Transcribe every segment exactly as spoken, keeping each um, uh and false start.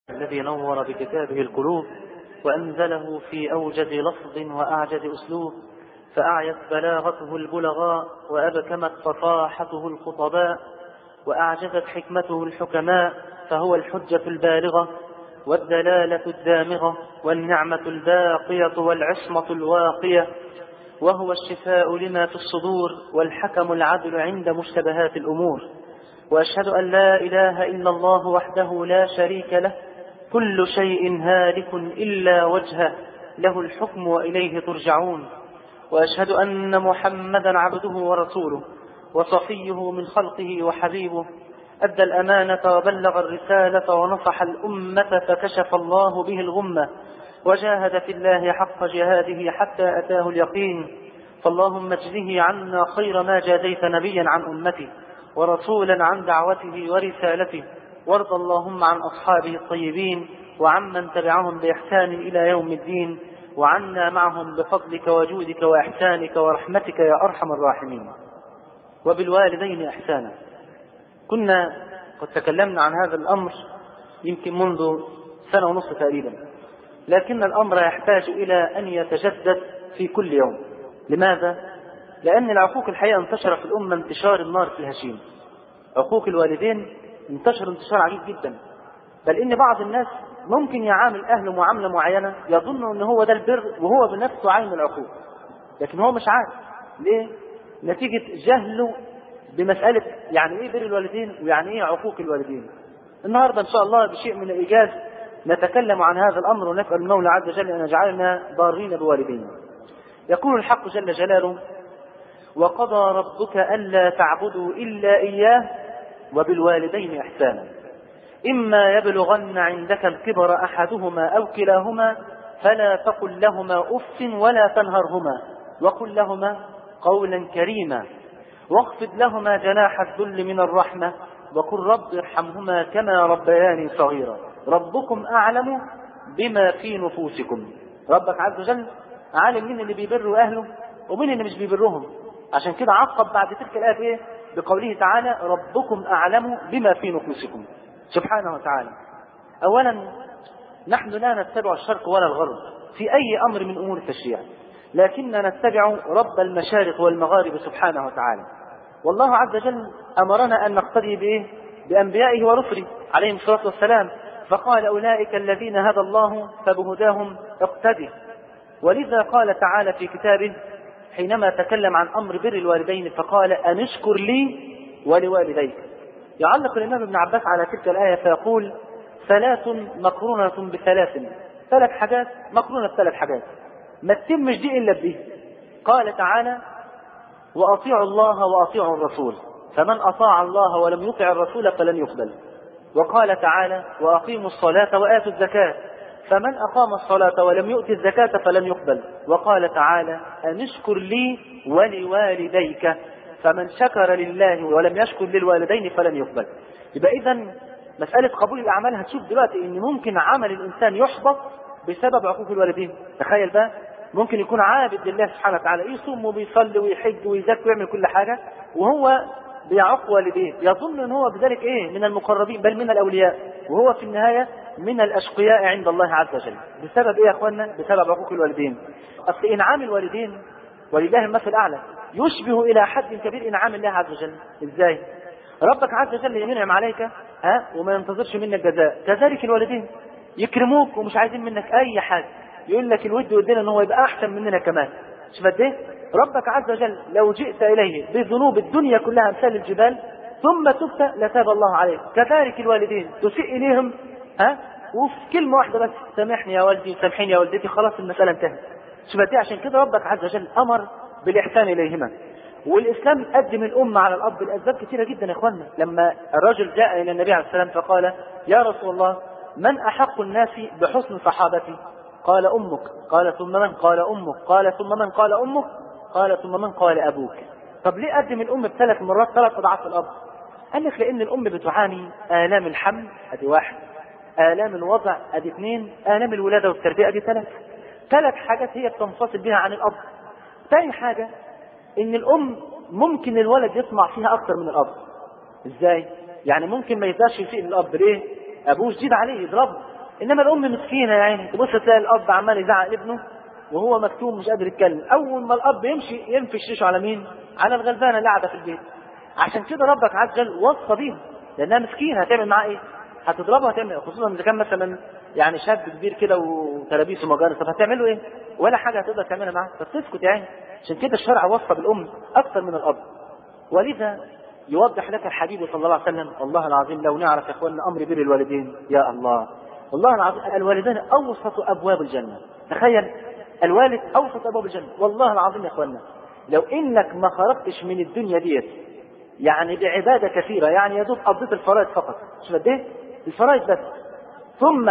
الذي نور بكتابه القلوب وأنزله في أوجز لفظ وأعجز أسلوب، فأعيت بلاغته البلغاء وأبكمت فصاحته الخطباء، وأعجزت حكمته الحكماء، فهو الحجة البالغة والدلالة الدامغة والنعمة الباقية والعصمة الواقية، وهو الشفاء لما في الصدور والحكم العدل عند مشتبهات الأمور. وأشهد أن لا إله إلا الله وحده لا شريك له، كل شيء هالك إلا وجهه، له الحكم وإليه ترجعون. وأشهد أن محمدا عبده ورسوله وصفيه من خلقه وحبيبه، أدى الأمانة وبلغ الرسالة ونصح الأمة فكشف الله به الغمة، وجاهد في الله حق جهاده حتى أتاه اليقين. فاللهم اجزه عنا خير ما جازيت نبيا عن أمته ورسولا عن دعوته ورسالته، وارض اللهم عن أصحابه الطيبين وعمن تبعهم بإحسان إلى يوم الدين، وعنا معهم بفضلك وجودك وإحسانك ورحمتك يا أرحم الراحمين. وبالوالدين إحسانا. كنا قد تكلمنا عن هذا الأمر يمكن منذ سنة ونصف تقريبا، لكن الأمر يحتاج إلى أن يتجدد في كل يوم. لماذا؟ لأن العقوق الحقيقة انتشر في الأمة انتشار النار في الهشيم. عقوق الوالدين انتشر انتشار عجيب جدا، بل إن بعض الناس ممكن يعامل أهله معاملة معينة يظن أن هو ده البر وهو بنفسه عين العقوق، لكن هو مش عارف. ليه؟ نتيجة جهله بمسألة يعني إيه بر الوالدين ويعني إيه عقوق الوالدين. النهاردة إن شاء الله بشيء من الإيجاز نتكلم عن هذا الأمر، ونسأل المولى عز وجل أن يجعلنا بارين بوالدينا. يقول الحق جل جلاله: وقضى ربك ألا تعبدوا إلا إياه وبالوالدين إحسانا، إما يبلغن عندك الكبر أحدهما أو كلاهما فلا تقل لهما أف ولا تنهرهما وقل لهما قولا كريما، واخفض لهما جناح الذل من الرحمة وقل رب ارحمهما كما ربياني صغيرا، ربكم أعلم بما في نفوسكم. ربك عز وجل عالم مين اللي بيبروا أهله ومين اللي مش بيبرهم، عشان كده عقب بعد تلك الآية إيه؟ بقوله تعالى: ربكم أعلم بما في نفوسكم سبحانه وتعالى. أولا نحن لا نتبع الشرق ولا الغرب في أي أمر من أمور التشريع، لكننا نتبع رب المشارق والمغارب سبحانه وتعالى. والله عز وجل أمرنا أن نقتدي بإيه؟ بأنبيائه ورسله عليهم الصلاة والسلام، فقال: أولئك الذين هدى الله فبهداهم اقتدي. ولذا قال تعالى في كتابه حينما تكلم عن أمر بر الوالدين فقال: أن اشكر لي ولوالديك. يعلق الإمام ابن عباس على تلك الآية فيقول: ثلاث مقرونة بثلاث، ثلاث حاجات مقرونة بثلاث حاجات ما تتمش دي إلا به. قال تعالى: وأطيعوا الله وأطيعوا الرسول، فمن أطاع الله ولم يطع الرسول فلن يقبل. وقال تعالى: وأقيموا الصلاة وآتوا الزكاة، فمن أقام الصلاة ولم يؤت الزكاة فلن يقبل. وقال تعالى: أن اشكر لي ولوالديك، فمن شكر لله ولم يشكر للوالدين فلن يقبل. يبقى إذن مسألة قبول الأعمال هتشوف دلوقتي إن ممكن عمل الإنسان يحبط بسبب عقوق الوالدين. تخيل بقى، ممكن يكون عابد لله سبحانه وتعالى، يصوم وبيصلي ويحج ويزكي ويعمل كل حاجة، وهو بيعق والديه، يظن ان هو بذلك ايه؟ من المقربين بل من الاولياء، وهو في النهاية من الاشقياء عند الله عز وجل. بسبب ايه يا اخوانا؟ بسبب عقوق الوالدين. اصل انعام الوالدين ولله المثل الاعلى يشبه الى حد كبير انعام الله عز وجل. ازاي؟ ربك عز وجل ينعم عليك ها وما ينتظرش منك جزاء، كذلك الوالدين يكرموك ومش عايزين منك اي حاجة، يقول لك الود ودنا ان هو يبقى احسن مننا كمان. شوف قد ايه ربك عز وجل لو جئت اليه بذنوب الدنيا كلها امثال الجبال ثم تبت لتاب الله عليك. كذلك الوالدين تسيء اليهم ها وفي كلمه واحده بس: سامحني يا والدي سامحيني يا والدتي، خلاص المساله انتهت. شوف قد ايه عشان كده ربك عز وجل امر بالاحسان اليهما. والاسلام قدم الامه على الاب لاسباب كثيره جدا يا اخوانا. لما الرجل جاء الى النبي عليه السلام فقال: يا رسول الله، من احق الناس بحسن صحابتي؟ قال: امك. قال: ثم من؟ قال: امك. قال: ثم من؟ قال: امك. قال: ثم من؟ قال: ابوك. طب ليه قدم الام بثلاث مرات ثلاث اضعاف الاب؟ قال لك لان الام بتعاني الام الحمل ادي واحد، الام الوضع ادي اثنين، الام الولاده والتربيه ادي ثلاث. ثلاث حاجات هي بتنفصل بها عن الاب. ثاني حاجه ان الام ممكن الولد يطمع فيها اكثر من الاب. ازاي؟ يعني ممكن ما يقدرش يسيء للاب. ليه؟ ابوه شديد عليه يضربه، انما الام مسكينه يا عيني، تبص تلاقي الاب عمال يزعق لابنه وهو مكتوم مش قادر يتكلم، اول ما الاب يمشي ينفش ريشه على مين؟ على الغلبانه اللي قاعده في البيت. عشان كده ربك عز وجل وصى بيها لانها مسكينه، هتعمل معاه ايه؟ هتضربها، هتعمل، خصوصا اذا كان مثلا يعني شاب كبير كده وتلابيس ومجانس، طب هتعمل له ايه؟ ولا حاجه هتقدر تعملها معاه، فتسكت يعني. عشان كده الشرع وصى بالام اكثر من الاب. ولذا يوضح لك الحبيب صلى الله عليه وسلم، والله العظيم لو نعرف يا اخواننا امر بر الوالدين، يا الله والله العظيم الوالدان اوسط ابواب الجنه. تخيل الوالد اوسط ابواب الجنه، والله العظيم يا اخواننا لو انك ما خرجتش من الدنيا ديت يعني بعباده كثيره، يعني يا دوب قضيت الفرائض فقط، مش قد ايه؟ الفرائض بس، ثم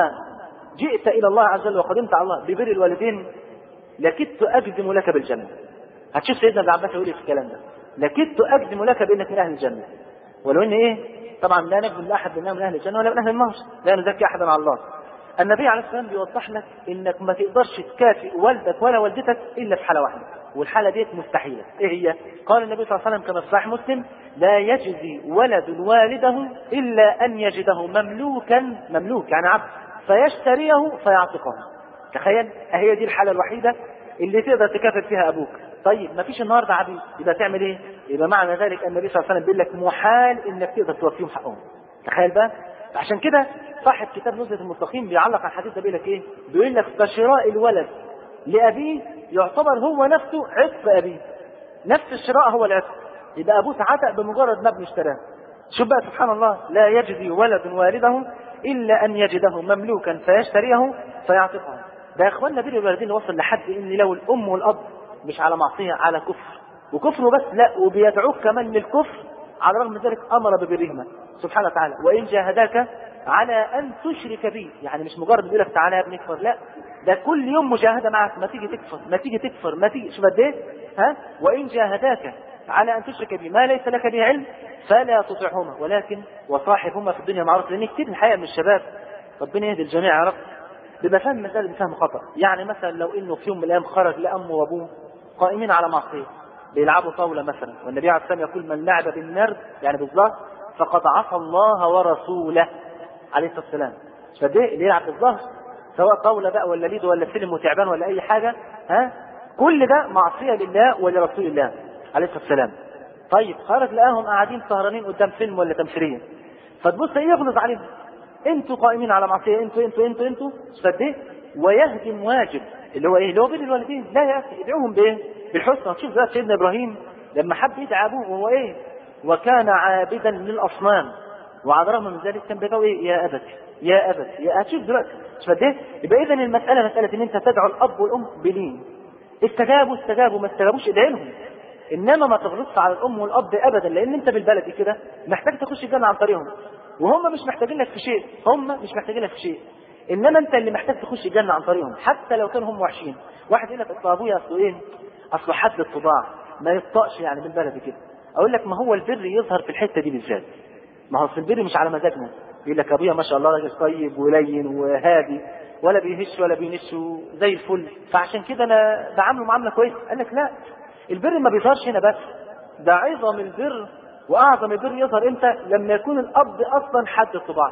جئت الى الله عز وجل وقدمت على الله ببر الوالدين، لكدت اجزم لك بالجنه. هتشوف سيدنا ابن عباس يقول في الكلام ده، لكدت اجزم لك بانك من اهل الجنه. ولو ان ايه؟ طبعا لا نجزم لاحد بانه من اهل الجنه ولا من اهل النار، لا نزكي احدا على الله. النبي عليه الصلاه والسلام بيوضح لك انك ما تقدرش تكافئ والدك ولا والدتك الا في حاله واحده، والحاله ديت مستحيله. ايه هي؟ قال النبي صلى الله عليه وسلم كما في صحيح مسلم: لا يجزي ولد والده الا ان يجده مملوكا، مملوك يعني عبد، فيشتريه فيعتقه. تخيل، هي دي الحاله الوحيده اللي تقدر تكافئ فيها ابوك. طيب ما فيش النهارده عبيد، يبقى تعمل ايه؟ يبقى معنى ذلك النبي صلى الله عليه وسلم بيقول لك محال انك تقدر توفيهم حقهم. تخيل بقى. عشان كده صاحب كتاب نزهة المستقيم بيعلق على الحديث ده بيقول لك ايه؟ بيقول لك فشراء الولد لابيه يعتبر هو نفسه عتق ابيه. نفس الشراء هو العتق، يبقى ابوه تعتق بمجرد ما ابنه اشتراه. شوف بقى سبحان الله، لا يجزي ولد والده الا ان يجده مملوكا فيشتريه فيعتقه. ده يا اخوانا بر الوالدين وصل لحد ان لو الام والاب مش على معصيه، على كفر، وكفر بس لا، وبيدعوك كمان للكفر، على الرغم من ذلك امر ببرهما سبحانه وتعالى. وان جاهداك على ان تشرك بي، يعني مش مجرد بيقول لك تعالى يا ابني اكفر، لا، ده كل يوم مجاهده معك، ما تيجي تكفر ما تيجي تكفر ما تيجي، شوف قد ايه؟ ها؟ وان جاهداك على ان تشرك بي ما ليس لك به علم فلا تطعهما ولكن وصاحبهما في الدنيا معروف. لان كتير الحقيقه من الشباب، ربنا يهدي الجميع يا رب، بيبقى فاهم المسألة بفهم خطأ. يعني مثلا لو انه في يوم من الايام خرج لامه وابوه قائمين على معصيه بيلعبوا طاوله مثلا، والنبي عليه الصلاه والسلام يقول: من لعب بالنرد يعني بالظهر فقد عصى الله ورسوله عليه الصلاه والسلام. فده اللي يلعب بالظهر سواء طاوله بقى ولا ليدو ولا سلم وتعبان ولا اي حاجه، ها، كل ده معصيه لله ولرسول الله عليه الصلاه والسلام. طيب خرج لقاهم قاعدين سهرانين قدام فيلم ولا تمثيليه، فتبص ايه؟ يغلظ عليهم: انتوا قائمين على معصيه، انتوا انتوا انتوا انتوا فده، ويهدم واجب اللي هو ايه؟ اللي هو بر الوالدين. لا يا اخي، ادعوهم بايه؟ بالحسنى. تشوف بقى سيدنا ابراهيم لما حب يدعي ابوه وهو ايه؟ وكان عابدا للاصنام، وعلى الرغم من ذلك كان بيقول ايه؟ يا ابت يا ابت يا هتشوف دلوقتي فده. يبقى اذا المساله مساله ان انت تدعو الاب والام بلين، استجابوا استجابوا، ما استجابوش ادعي لهم، انما ما تغلطش على الام والاب ابدا، لان انت بالبلدي كده محتاج تخش الجنه عن طريقهم، وهم مش محتاجين لك في شيء، هم مش محتاجين لك في شيء، انما انت اللي محتاج تخش الجنه عن طريقهم حتى لو كانوا هم وحشين. واحد يقول لك اصل ابويا اصله ايه؟ اصله حد الطباع ما يطقش يعني بالبلدي كده. اقول لك ما هو البر يظهر في الحته دي بالذات، ما هو البر مش على مزاجنا. يقول لك ابويا ما شاء الله راجل طيب ولين وهادي ولا بيهش ولا بينش زي الفل، فعشان كده انا بعامله معامله كويسه. قال لك لا، البر ما بيظهرش هنا بس، ده عظم البر واعظم البر يظهر امتى؟ لما يكون الاب اصلا حد الطباع،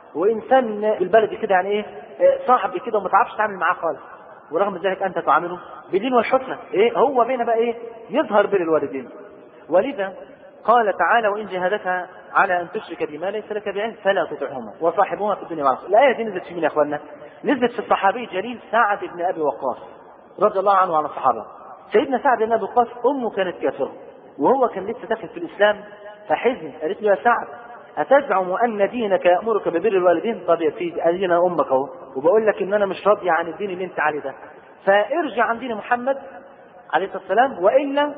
وانسان بالبلدي كده يعني ايه؟ صاحب كده وما تعرفش تتعامل معاه خالص، ورغم ذلك انت تعامله بالدين والحسنى. ايه هو بينا بقى ايه؟ يظهر بر الوالدين. ولذا قال تعالى: وان جاهدك على ان تشرك بما ليس لك بعلم فلا تطعهما وصاحبهما في الدنيا معروف. الايه دي نزلت في مين يا اخوانا؟ نزلت في الصحابي الجليل سعد بن ابي وقاص رضي الله عنه وعن الصحابه. سيدنا سعد بن ابي وقاص امه كانت كافره وهو كان لسه داخل في الاسلام، فحزن. قالت له: يا سعد أتزعم أن دينك يأمرك ببر الوالدين؟ طب يا سيدي أدينا أمك أهو، وبقول لك إن أنا مش راضية عن الدين اللي أنت عليه ده، فارجع عن دين محمد عليه الصلاة والسلام، وإلا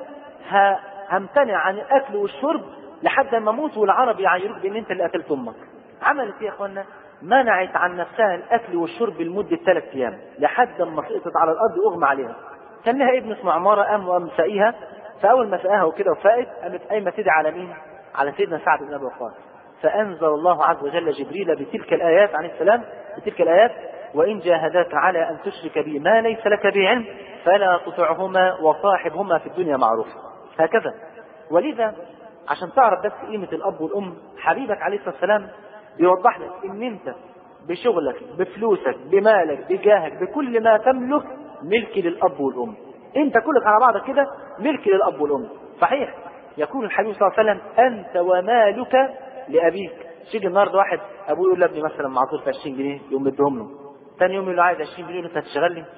همتنع عن الأكل والشرب لحد ما أموت والعرب يعايروك بأن أنت اللي قتلت أمك. عملت إيه يا إخوانا؟ منعت عن نفسها الأكل والشرب لمدة ثلاث أيام لحد ما سقطت على الأرض وأغمى عليها. كان لها ابن اسمه عمارة، قام وقام سقيها، فأول ما سقاها وكده وفاقت قامت قايمة تدعي على مين؟ على سيدنا سعد بن أبي وقاص. فأنزل الله عز وجل جبريل بتلك الآيات عليه السلام، بتلك الآيات: وإن جاهداك على أن تشرك بي ما ليس لك به علم فلا تطعهما وصاحبهما في الدنيا معروف. هكذا. ولذا عشان تعرف بس قيمة الأب والأم، حبيبك عليه الصلاة والسلام بيوضح لك إن أنت بشغلك بفلوسك بمالك بجاهك بكل ما تملك ملك للأب والأم. انت كلك على بعضك كده ملك للأب والأم. صحيح يقول الحبيب صلى الله عليه وسلم أنت ومالك لأبيك. شيء النهارده واحد أبوه يقول لابني مثلا معطول في عشرين جنيه يقوم مديهم له، ثاني يوم يقول له عايز عشرين جنيه أنت هتشتغل لي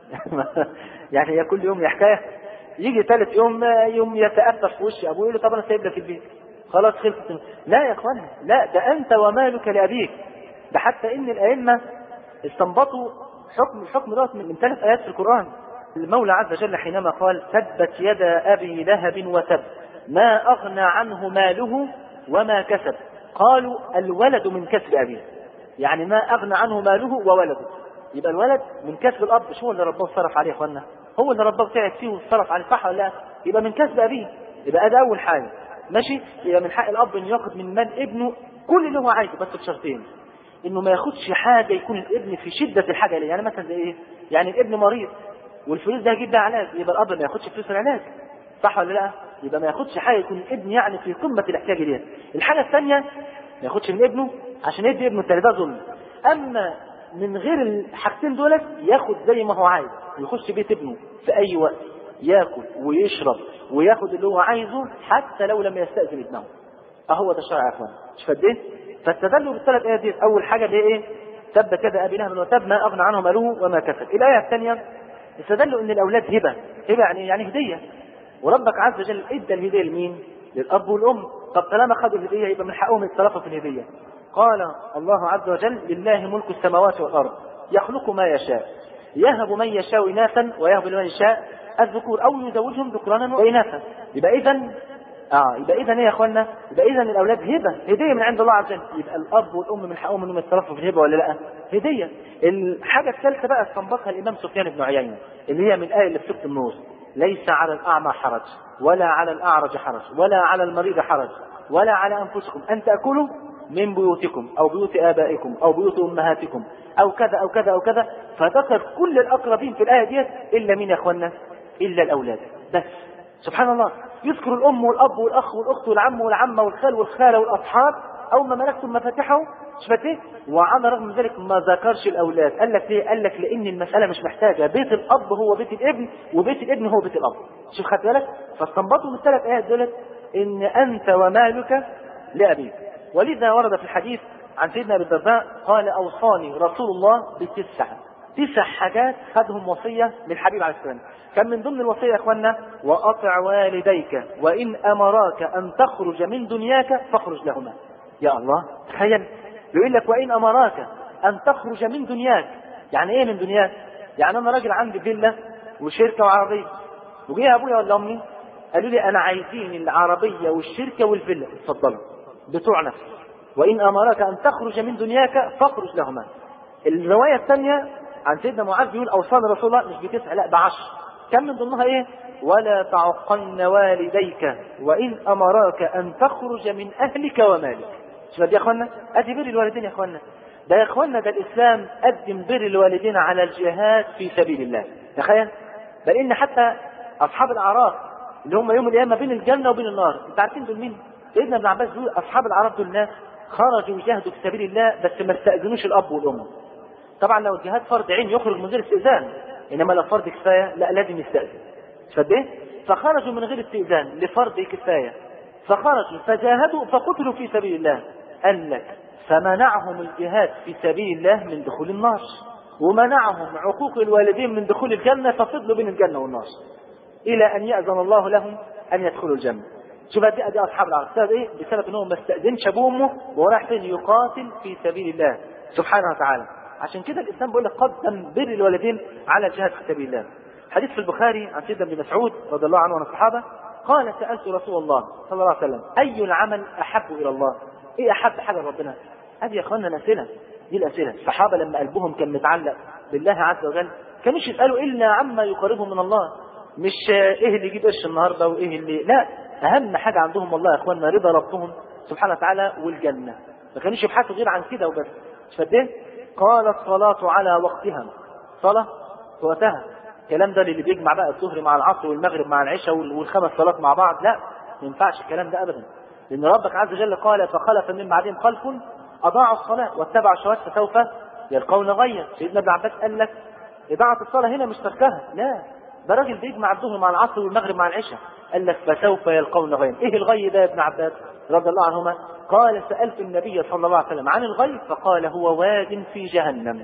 يعني هي كل يوم حكاية. يجي ثالث يوم يوم يتأثر في وش أبوه يقول له طب أنا سايب لك البيت خلاص خلصت. لا يا اخوانا، لا، ده أنت ومالك لأبيك. ده حتى إن الأئمة استنبطوا حكم الحكم دوت من ثلاث آيات في القرآن. المولى عز وجل حينما قال تبت يدا أبي لهب وتب ما أغنى عنه ماله وما كسب، قالوا الولد من كسب أبيه، يعني ما أغنى عنه ماله وولده. يبقى الولد من كسب الأب، مش هو اللي رباه صرف عليه يا اخوانا، هو اللي رباه تعب فيه وصرف عليه، صح ولا لا؟ يبقى من كسب أبيه. يبقى ده أول حاجة ماشي. يبقى من حق الأب إنه ياخد من مال ابنه كل اللي هو عايزه، بس بشرطين: إنه ما ياخدش حاجة يكون الابن في شدة الحاجة ليه. يعني مثلا زي إيه؟ يعني الابن مريض والفلوس ده هيجيب ده علاج، يبقى الأب ما ياخدش فلوس العلاج، صح ولا لا؟ يبقى ما ياخدش حاجة يكون الابن يعني في قمة الاحتياج ليها. الحاجة الثانية ما ياخدش من ابنه عشان يدي ابنه التاني، ده ظلم. أما من غير الحاجتين دولت ياخد زي ما هو عايز، ويخش بيت ابنه في أي وقت ياكل ويشرب وياخد اللي هو عايزه حتى لو لم يستأذن ابنه. أهو ده الشرع يا اخوان، مش فديه؟ فاستدلوا بالثلاث آيات دي. أول حاجة دي إيه؟ تبت يدا أبي لهب وتب ما أغنى عنه ماله وما كسب. الآية الثانية استدلوا إن الأولاد هبة. هبة يعني يعني هدية، وربك عز وجل ادى الهدية لمين؟ للأب والأم. طب طالما خدوا الهدية يبقى من حقهم يتصرفوا في الهدية. قال الله عز وجل لله ملك السماوات والأرض يخلق ما يشاء يهب من يشاء إناثا ويهب لمن يشاء الذكور أو يزوجهم ذكرانا وإناثا. يبقى إذن اه يبقى اذا ايه يا اخوانا؟ يبقى اذا الاولاد هبه، هديه من عند الله عز وجل. يبقى الاب والام من حقهم انهم يتصرفوا في الهبه ولا لا؟ هديه. الحاجه الثالثه بقى استنبطها الامام سفيان بن عيينه اللي هي من الايه اللي في سوره النور: ليس على الاعمى حرج ولا على الاعرج حرج ولا على المريض حرج ولا على انفسكم ان تاكلوا من بيوتكم او بيوت ابائكم او بيوت امهاتكم او كذا او كذا او كذا. فذكر كل الاقربين في الايه ديت الا مين يا اخوانا؟ الا الاولاد بس. سبحان الله، يذكر الأم والأب والأخ والأخت والعم والعمة والخال والخالة والأصحاب أو ما ملكتم مفاتحه. شفت ايه؟ وعلى رغم من ذلك ما ذكرش الأولاد. قال لك ليه؟ قال لك لأن المسألة مش محتاجة بيت الأب هو بيت الابن وبيت الابن هو بيت الأب. شوف خدت بالك؟ فاستنبطوا من الثلاث آيات دولت إن أنت ومالك لأبيك. ولذا ورد في الحديث عن سيدنا أبي الدرداء قال أوصاني رسول الله بتسع تسع حاجات خدهم وصية من الحبيب عليه السلام. كان من ضمن الوصية يا اخوانا: وأطع والديك وإن أمراك أن تخرج من دنياك فاخرج لهما. يا الله، تخيل يقول لك وإن أمراك أن تخرج من دنياك. يعني إيه من دنياك؟ يعني أنا راجل عندي فيلا وشركة وعربية، وجي أبويا ولا أمي قالوا لي أنا عايزين العربية والشركة والفيلا، اتفضلوا بتوع نفسي. وإن أمراك أن تخرج من دنياك فاخرج لهما. الرواية الثانية عن سيدنا معاذ بيقول أوصاني رسول الله مش بتسع لا بعشر. كم من ضمنها ايه؟ ولا تعقن والديك وإن أمراك أن تخرج من أهلك ومالك. شوف دي يا اخوانا، ادي بر الوالدين يا اخوانا. ده يا اخوانا ده الإسلام قدم بر الوالدين على الجهاد في سبيل الله. تخيل، بل إن حتى أصحاب الأعراف اللي هم يوم القيامة بين الجنة وبين النار، انت عارفين دول مين؟ سيدنا ابن عباس بيقول أصحاب الأعراف دول ناس خرجوا يجاهدوا في سبيل الله بس ما استأذنوش الأب والأم. طبعا لو الجهاد فرض عين يخرج من غير استئذان، انما لو فرض كفايه لا لازم يستأذن. فده فخرجوا من غير استئذان لفرض كفايه، فخرجوا فجاهدوا فقتلوا في سبيل الله. قال لك فمنعهم الجهاد في سبيل الله من دخول النار، ومنعهم عقوق الوالدين من دخول الجنه، ففضلوا بين الجنه والنار الى ان يأذن الله لهم ان يدخلوا الجنه. شوف دي ادي اصحاب العرب بسبب ايه؟ بسبب انهم ما استأذنش ابوه وامه وهو رايح فين؟ يقاتل في سبيل الله سبحانه وتعالى. عشان كده الإسلام بيقول لك قدم بر الوالدين على الجهاد في سبيل الله. حديث في البخاري عن سيدنا ابن مسعود رضي الله عنه وعن الصحابة قال: سألت رسول الله صلى الله عليه وسلم أي العمل أحب إلى الله؟ إيه أحب حاجة ربنا؟ هذه يا أخوانا الأسئلة دي. الأسئلة الصحابة لما قلبهم كان متعلق بالله عز وجل كانوش يسألوا إلا عما يقربهم من الله، مش إيه اللي يجيب قرش النهارده وإيه اللي لا. أهم حاجة عندهم والله يا أخوانا رضا ربهم سبحانه وتعالى والجنة، ما كانوش يبحثوا غير عن كده وبس. فده قال الصلاة على وقتها، صلاة في وقتها. الكلام ده اللي بيجمع بقى الظهر مع العصر والمغرب مع العشاء والخمس صلوات مع بعض، لا ما ينفعش الكلام ده ابدا. لان ربك عز وجل قال: فخلف من بعدهم خلف أضاعوا الصلاة واتبعوا الشهوات فسوف يلقون غيا. سيدنا ابن عباس قال لك إضاعة الصلاة هنا مش تركها، لا، ده راجل بيجمع الظهر مع العصر والمغرب مع العشاء. قال لك فسوف يلقون غيا. إيه الغي ده يا ابن عباس رضي الله عنهما؟ قال سألت النبي صلى الله عليه وسلم عن الغي فقال هو واد في جهنم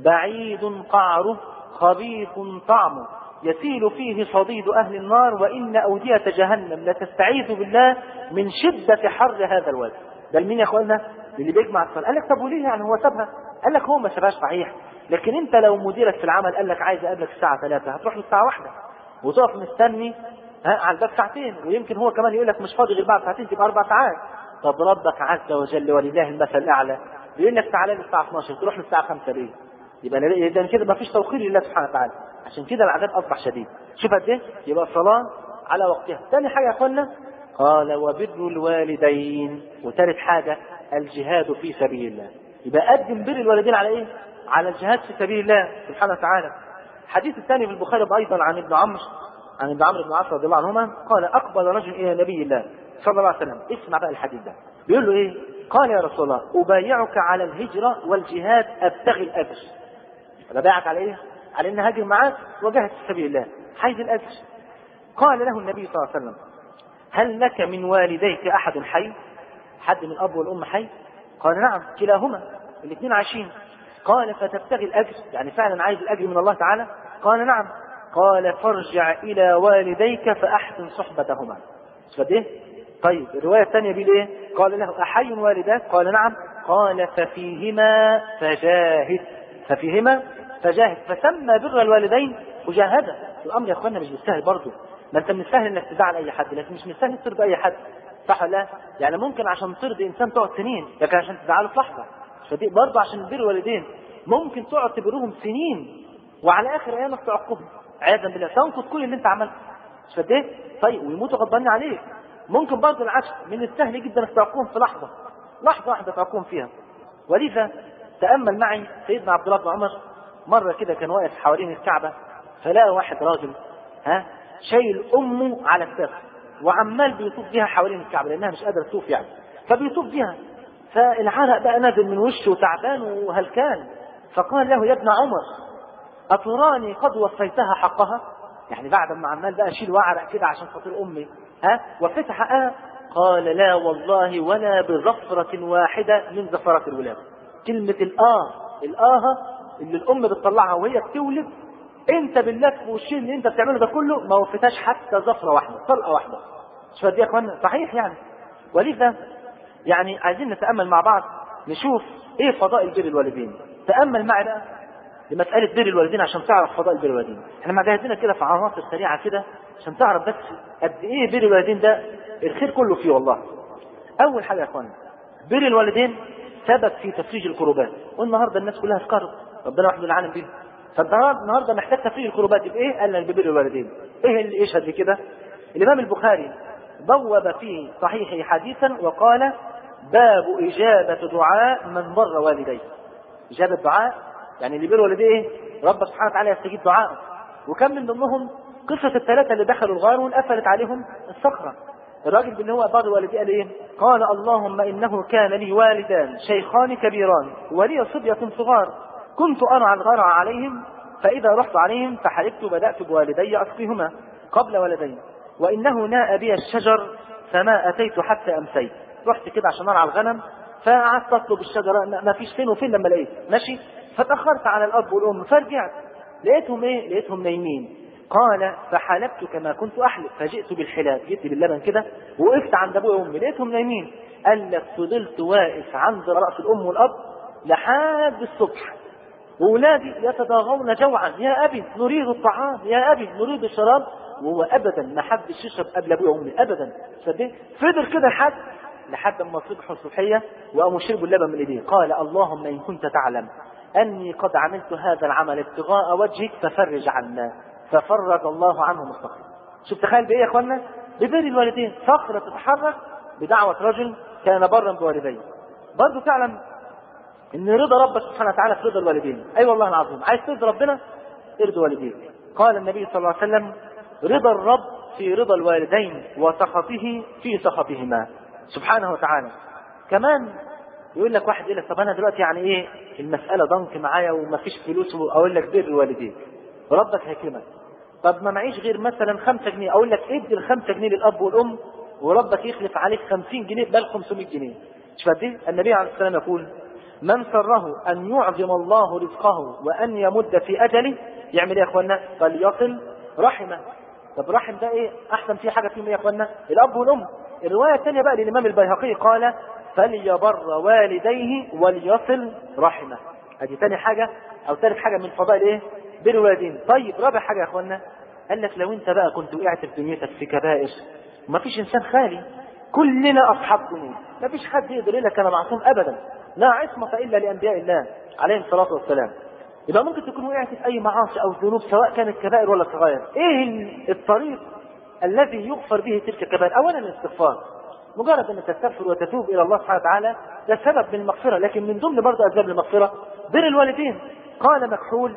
بعيد قعره خبيث طعمه يسيل فيه صديد أهل النار وإن أودية جهنم لتستعيذ بالله من شدة حر هذا الواد. ده لمين يا أخوانا؟ اللي بيجمع الصلاة. قال لك طب وليه يعني هو سابها؟ قال لك هو ما سابهاش صحيح، لكن انت لو مديرك في العمل قال لك عايز اقابلك الساعة ثلاثة هتروح الساعة واحدة وتقف مستني ها على الباب ساعتين، ويمكن هو كمان يقول لك مش فاضي غير بعد ساعتين تبقى أربع ساعات. طب ربك عز وجل ولله المثل الأعلى بيقول لك تعالى لي الساعة اثناشر تروح للساعة خمسة ليه؟ يبقى إذا كده ما فيش توقير لله سبحانه وتعالى، عشان كده العذاب أصبح شديد. شوف قد إيه؟ يبقى الصلاة على وقتها. ثاني حاجة يا أخوانا قال وبر الوالدين. وثالث حاجة الجهاد في سبيل الله. يبقى قدم بر الوالدين على إيه؟ على الجهاد في سبيل الله سبحانه وتعالى. الحديث الثاني في البخاري أيضا عن ابن عمرو عن ابن عمرو بن العاص رضي الله عنهما قال أقبل رجل إلى نبي الله صلى الله عليه وسلم. اسمع بقى الحديث ده بيقول له إيه؟ قال يا رسول الله أبايعك على الهجرة والجهاد أبتغي الأجر. أبايعك على إيه؟ على إن هاجر معاك وجهد في سبيل الله حيث الأجر. قال له النبي صلى الله عليه وسلم هل لك من والديك أحد حي؟ حد من الأب والأم حي؟ قال نعم كلاهما الاثنين عايشين. قال فتبتغي الأجر يعني فعلا عايز الأجر من الله تعالى؟ قال نعم. قال فارجع إلى والديك فأحسن صحبتهما. فده طيب الرواية الثانية بيقول إيه؟ قال له أحي والداك؟ قال نعم. قال ففيهما فجاهد ففيهما فجاهد. فسمى بر الوالدين مجاهدة. الأمر يا أخوانا مش بالسهل برضه، ما أنت من السهل إنك تزعل أي حد، لكن مش من السهل ترضي أي حد، صح ولا لا؟ يعني ممكن عشان ترضي إنسان تقعد سنين، لكن عشان تزعله في لحظة. فدي برضه عشان بر الوالدين ممكن تقعد تبرهم سنين وعلى آخر أيامك تعقبهم عياذا بالله تنقض كل اللي أنت عملته. فده طيب ويموتوا غضبانين عليك. ممكن برضه العكس من السهل جدا انك تعقوهم في لحظة لحظة واحدة تعقوهم فيها. ولذا تأمل معي سيدنا عبد الله بن عمر مرة كده كان واقف حوالين الكعبة فلقى واحد راجل ها شايل أمه على السقف وعمال بيطوف بيها حوالين الكعبة لأنها مش قادرة تطوف يعني، فبيطوف بيها فالعرق بقى نازل من وشه وتعبان وهلكان. فقال له يا ابن عمر أتراني قد وفيتها حقها؟ يعني بعد ما عمال بقى اشيل وعرق كده عشان خاطر امي ها وفيت حقها؟ قال لا والله ولا بظفرة واحدة من زفرات الولادة. كلمة الآه الآه اللي الأم بتطلعها وهي بتولد انت باللف والشيء اللي انت بتعمله ده كله ما وفيتهاش حتى زفرة واحدة طلقة واحدة. شوف دي يا اخوانا صحيح يعني. ولذا يعني عايزين نتأمل مع بعض نشوف ايه فضائل بر الوالدين. تأمل معي بقى لمسألة بر الوالدين عشان تعرف فضائل بر الوالدين. احنا مجهزين كده في عناصر سريعة كده عشان تعرف بس قد ايه بر الوالدين ده الخير كله فيه والله. اول حاجة يا اخوانا بر الوالدين سبب في تفريج الكروبات، والنهارده الناس كلها في كرب ربنا وحده العالم بيه. فالنهارده محتاج تفريج الكروبات بايه؟ قال لك ببر الوالدين. ايه اللي يشهد بكده؟ الامام البخاري بوب في صحيحه حديثا وقال باب اجابة دعاء من بر والديه. اجابة دعاء يعني اللي بر والديه ايه؟ رب سبحانه وتعالى يستجيب دعائه. وكم من ضمنهم قصة الثلاثة اللي دخلوا الغار وانقفلت عليهم الصخرة. الراجل اللي هو بر والديه قال ايه؟ قال اللهم انه كان لي والدان شيخان كبيران ولي صبية صغار كنت ارعى الغار عليهم فاذا رحت عليهم فحلبت بدأت بوالدي اسقيهما قبل ولدين وانه ناء بي الشجر فما اتيت حتى امسيت. رحت كده عشان ارعى الغنم فقعدت اطلب الشجرة ما فيش فين وفين لما لقيت ماشي، فتأخرت على الاب والام فرجعت لقيتهم ايه؟ لقيتهم نايمين. قال فحلبت كما كنت احلب فجئت بالحلاب جئت باللبن كده وقفت عند ابويا وامي لقيتهم نايمين. قال لك فضلت واقف عند راس الام والاب لحد الصبح واولادي يتضاغون جوعا يا ابي نريد الطعام يا ابي نريد الشراب وهو ابدا ما حدش يشرب قبل ابويا وامي ابدا. فضل كده لحد لحد ما صبحوا الصبحيه وقاموا شربوا اللبن من ايديه. قال اللهم ان كنت تعلم اني قد عملت هذا العمل ابتغاء وجهك ففرج عنا ففرج الله عنهم الصخرة. شوف تخيل بايه يا اخوانا؟ ببر الوالدين صخرة تتحرك بدعوة رجل كان برا بوالديه. برضه تعلم ان رضا ربك سبحانه وتعالى في رضا الوالدين. اي أيوة والله العظيم عايز ترضي ربنا ارضي والديك. قال النبي صلى الله عليه وسلم رضا الرب في رضا الوالدين وسخطه في سخطهما سبحانه وتعالى. كمان يقول لك واحد يقول لك طب انا دلوقتي يعني ايه المساله ضنك معايا ومفيش فلوس، واقول لك بر الوالدين ربك هيكرمك. طب ما معيش غير مثلا خمسة جنيه، اقول لك ادي الخمسة جنيه للاب والام وربك يخلف عليك خمسين جنيه بل خمسمائة جنيه. مش فاهم؟ النبي عليه الصلاه والسلام يقول من سره ان يعظم الله رزقه وان يمد في اجله يعمل ايه يا اخوانا؟ فليصل رحمه. طب رحم ده ايه احسن فيه حاجه فيهم ايه يا اخوانا؟ الاب والام. الروايه الثانيه بقى للامام البيهقي قال فليبر والديه وليصل رحمه. ادي ثاني حاجه او ثالث حاجه من فضائل ايه؟ بر الوالدين. طيب رابع حاجه يا اخوانا، قال لك لو انت بقى كنت وقعت في دنيتك في كبائر، ما فيش انسان خالي، كلنا اصحاب ذنوب، ما فيش حد يقدر يقول لك انا معصوم ابدا، لا عصمه الا لانبياء الله عليهم الصلاه والسلام. يبقى ممكن تكون وقعت في اي معاصي او ذنوب سواء كانت كبائر ولا صغائر. ايه الطريق الذي يغفر به تلك الكبائر؟ اولا الاستغفار، مجرد ان تستغفر وتتوب الى الله سبحانه وتعالى ده سبب من المغفره. لكن من ضمن برضه اسباب المغفره بر الوالدين. قال مكحول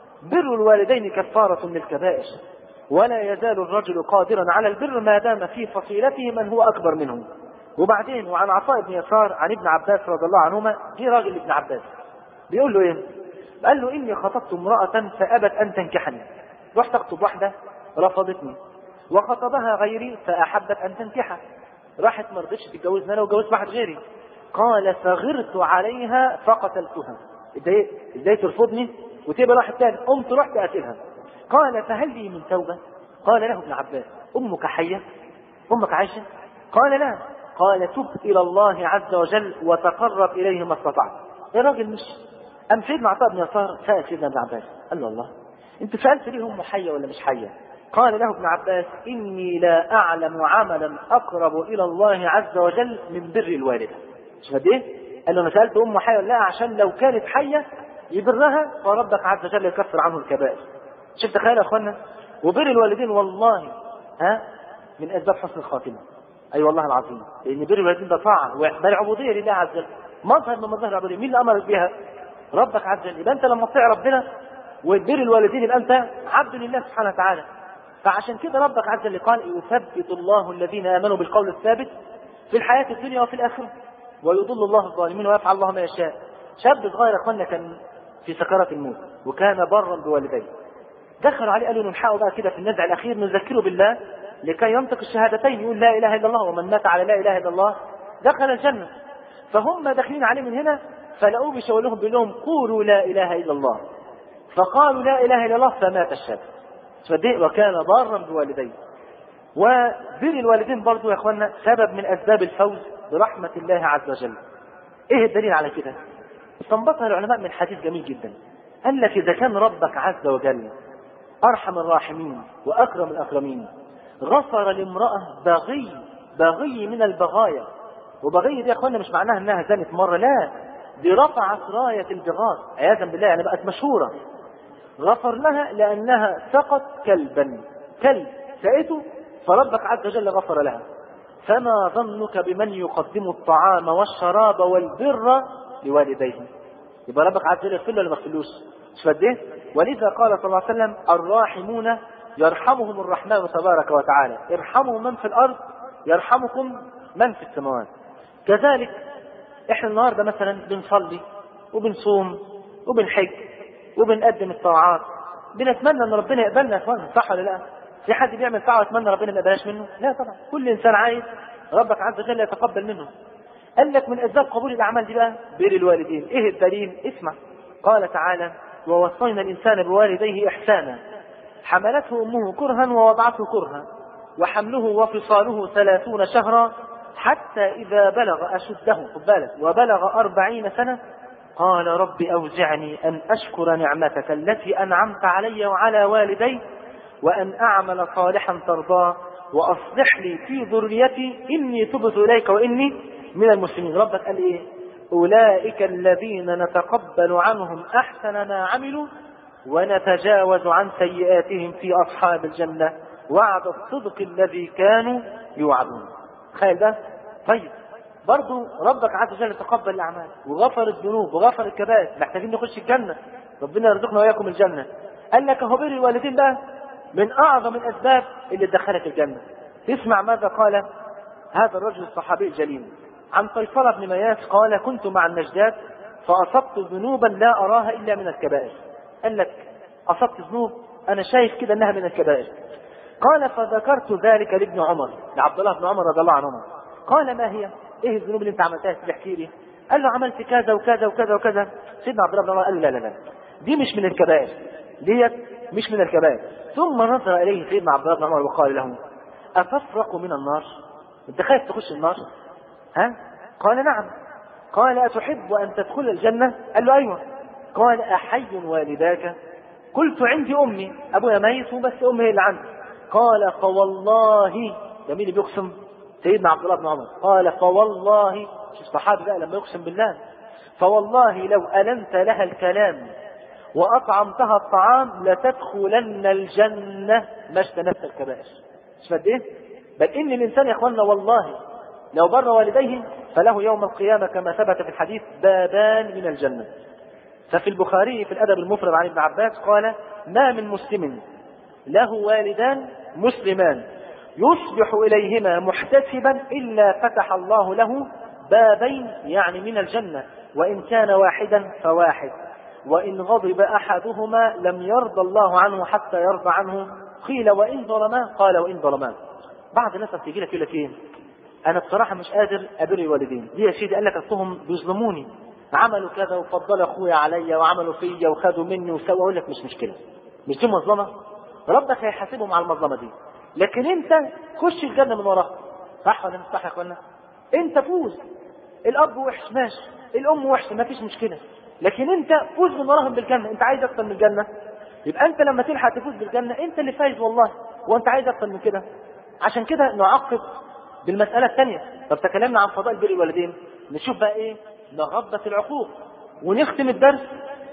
بر الوالدين كفاره للكبائر ولا يزال الرجل قادرا على البر ما دام في فصيلته من هو اكبر منه. وبعدين وعن عطاء بن يسار عن ابن عباس رضي الله عنهما، جه راجل ابن عباس بيقول له ايه؟ قال له اني خطبت امراه فابت ان تنكحني، رحت اخطب واحده رفضتني، وخطبها غيري فاحبت ان تنكحه، راحت ما رضتش تتجوزني انا وجوزت واحد غيري. قال فغرت عليها فقتلتها. ازاي ازاي ترفضني وتبقى واحد ثاني؟ قمت رحت قاتلها. قال فهل لي من توبه؟ قال له ابن عباس امك حيه؟ امك عايشه؟ قال لا. قال تب الى الله عز وجل وتقرب اليه ما استطعت. يا راجل مش ام سيدنا عطاء بن يسار سال سيدنا ابن عباس قال له الله انت سالت ليه امه حيه ولا مش حيه؟ قال له ابن عباس اني لا اعلم عملا اقرب الى الله عز وجل من بر الوالده. مش قد ايه؟ قال له انا سالت امه حيه ولا لا عشان لو كانت حيه يبرها فربك عز وجل يكفر عنه الكبائر. شفت تخيل يا اخوانا؟ وبر الوالدين والله ها من اسباب حسن الخاتمه. اي أيوة والله العظيم، لان بر الوالدين ده طاعه بل عبوديه لله عز وجل، مظهر من مظاهر العبوديه. مين اللي امرك بها؟ ربك عز وجل. يبقى انت لما تطيع ربنا وتبر الوالدين يبقى انت عبد لله سبحانه وتعالى. فعشان كده ربك عز وجل قال يثبت الله الذين امنوا بالقول الثابت في الحياه الدنيا وفي الاخره ويضل الله الظالمين ويفعل الله ما يشاء. شاب صغير يا اخوانا كان في سكرات الموت وكان برا بوالديه، دخلوا عليه قالوا نلحقه بقى كده في النزع الاخير نذكره بالله لكي ينطق الشهادتين يقول لا اله الا الله، ومن مات على لا اله الا الله دخل الجنه. فهم داخلين عليه من هنا فلقوه بيشاور لهم بيقول لهم قولوا لا اله الا الله، فقالوا لا اله الا الله فمات الشاب وكان ضارا بوالديه. وبر الوالدين برضو يا اخوانا سبب من اسباب الفوز برحمه الله عز وجل. ايه الدليل على كده؟ استنبطها العلماء من حديث جميل جدا، قال لك اذا كان ربك عز وجل ارحم الراحمين واكرم الاكرمين غفر لامراه بغي بغي من البغايا، وبغي دي يا اخوانا مش معناها انها زنت مره، لا دي رفعت رايه البغاء عياذا بالله، يعني بقت مشهوره. غفر لها لانها سقت كلبا، كلب سقته فربك عز وجل غفر لها. فما ظنك بمن يقدم الطعام والشراب والبر لوالديه؟ يبقى ربك عز وجل يغفر له ولا ما يغفرلوش؟ مش قد ايه؟ ولذا قال صلى الله عليه وسلم الراحمون يرحمهم الرحمن تبارك وتعالى، ارحموا من في الارض يرحمكم من في السماوات. كذلك احنا النهارده مثلا بنصلي وبنصوم وبنحج وبنقدم الطاعات، بنتمنى ان ربنا يقبلنا يا اخوانا، صح ولا لا؟ في حد بيعمل طاعه يتمنى ربنا ما يقبلهاش منه؟ لا طبعا، كل انسان عايز ربك عز وجل يتقبل منه. قال لك من اسباب قبول الاعمال دي بقى بر الوالدين. ايه الدليل؟ اسمع، قال تعالى ووصينا الانسان بوالديه احسانا حملته امه كرها ووضعته كرها وحمله وفصاله ثلاثون شهرا حتى اذا بلغ اشده خد بالك وبلغ أربعين سنة قال رب اوزعني ان اشكر نعمتك التي انعمت علي وعلى والدي وان اعمل صالحا ترضاه واصلح لي في ذريتي اني تبت اليك واني من المسلمين. ربك قال ايه؟ اولئك الذين نتقبل عنهم احسن ما عملوا ونتجاوز عن سيئاتهم في اصحاب الجنه وعد الصدق الذي كانوا يوعدون. تخيل ده. طيب برضو ربك عز وجل تقبل الاعمال وغفر الذنوب وغفر الكبائر، محتاجين نخش الجنه، ربنا يرزقنا واياكم الجنه. قال لك اهو بر الوالدين ده من اعظم الاسباب اللي تدخلك الجنه. تسمع ماذا قال هذا الرجل الصحابي الجليل، عن فيصل بن مياس قال كنت مع النجدات فأصبت ذنوبا لا أراها إلا من الكبائر. قال لك أصبت ذنوب أنا شايف كده أنها من الكبائر. قال فذكرت ذلك لابن عمر لعبد الله بن عمر رضي الله عنهما. قال ما هي؟ إيه الذنوب اللي أنت عملتها تحكي لي؟ قال له عملت كذا وكذا وكذا وكذا. سيدنا عبد الله بن عمر قال له لا لا لا دي مش من الكبائر، ديت مش من الكبائر. ثم نظر إليه سيدنا عبد الله بن عمر وقال له أتفرق من النار؟ أنت خايف تخش النار؟ ها؟ قال نعم. قال أتحب أن تدخل الجنة؟ قال له أيوة. قال أحي والداك؟ قلت عندي أمي، أبويا ميت وبس أمي هي اللي عندي. قال فوالله، ده مين اللي بيقسم؟ سيدنا عبد الله بن عمر. قال فوالله، شوف الصحابي بقى لما يقسم بالله، فوالله لو ألنت لها الكلام وأطعمتها الطعام لتدخلن الجنة ما اجتنبت الكبائر. مش قد إيه؟ بل إن الإنسان يا إخواننا والله لو بر والديه فله يوم القيامة كما ثبت في الحديث بابان من الجنة. ففي البخاري في الأدب المفرد عن ابن عباس قال ما من مسلم له والدان مسلمان يصبح إليهما محتسبا إلا فتح الله له بابين يعني من الجنة، وإن كان واحدا فواحد، وإن غضب أحدهما لم يرضى الله عنه حتى يرضى عنه. قيل وإن ظلما؟ قال وإن ظلما. بعض الناس تيجي لك يقول لك ايه؟ انا بصراحه مش قادر ابر الوالدين، دي يا سيدي قال لك اصلهم بيظلموني، عملوا كذا وفضلوا اخويا عليا وعملوا فيا وخدوا مني وسووا. اقول لك مش مشكله، مش دي مظلمه؟ ربك هيحاسبهم على المظلمه دي، لكن انت خش الجنه من وراها. صح ولا مش صح يا اخوانا؟ انت فوز. الاب وحش ماشي، الام وحشه ما فيش مشكله، لكن انت فوز من وراهم بالجنه. انت عايز اكتر من الجنه؟ يبقى انت لما تلحق تفوز بالجنه انت اللي فايز والله، وانت عايز اكتر من كده. عشان كده نعقب بالمسألة الثانية. طب تكلمنا عن فضائل بر الوالدين، نشوف بقى ايه مغبة العقوق، ونختم الدرس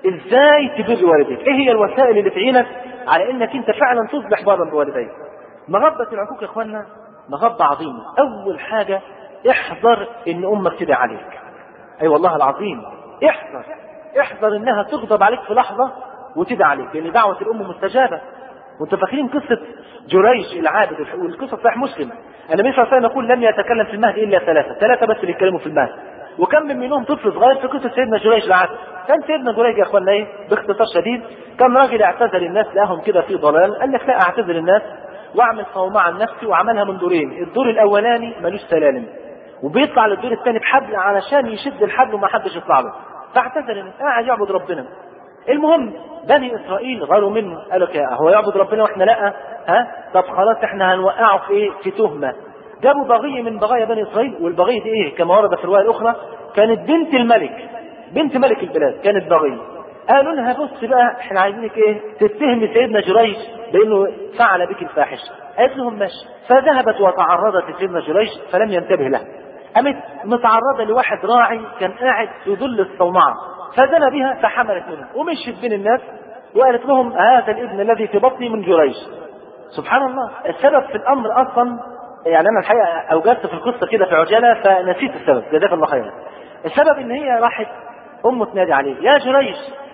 ازاي تبر والديك. ايه هي الوسائل اللي تعينك على انك انت فعلا تصبح بارا بوالديك؟ مغبة العقوق يا اخوانا مغبة عظيمة. اول حاجة احذر ان امك تدعي عليك. اي أيوة والله العظيم احذر احذر انها تغضب عليك في لحظة وتدعي عليك، لان دعوة الام مستجابة. وانت فاكرين قصة جريج العابد والقصة صحيح مسلم، النبي صلى الله عليه وسلم يقول لم يتكلم في المهد الا ثلاثة، ثلاثة بس اللي يتكلموا في المهد، وكم من منهم طفل صغير. في قصة سيدنا جريج العابد كان سيدنا جريج يا اخوانا ايه باختصار شديد، كان راجل اعتزل الناس لهم كده في ضلال، قال لك لا اعتزل الناس واعمل صومعة عن نفسي، وعملها من دورين. الدور الاولاني ملوش سلالم وبيطلع للدور الثاني بحبل علشان يشد الحبل وما حدش يطلع له، فاعتزل الناس قاعد يعبد ربنا. المهم بني اسرائيل غاروا منه، قالوا كده هو يعبد ربنا واحنا لا، ها طب خلاص احنا هنوقعه في ايه؟ في تهمه. جابوا بغيه من بغايا بني اسرائيل، والبغيه دي ايه كما ورد في الروايه الاخرى كانت بنت الملك، بنت ملك البلاد كانت بغيه. قالوا لها بص بقى احنا عايزينك ايه تتهم سيدنا جريج بانه فعل بك الفاحشه. قالت لهم ماشي. فذهبت وتعرضت لسيدنا جريج فلم ينتبه لها، قامت متعرضه لواحد راعي كان قاعد في ظل الصومعه، فزنى بها فحملت منه ومشيت بين الناس وقالت لهم هذا الابن الذي في بطني من جريج. سبحان الله. السبب في الامر اصلا يعني انا الحقيقه اوجدت في القصه كده في عجاله فنسيت السبب، جزاك الله خيرا. السبب ان هي راحت امه تنادي عليه يا جريج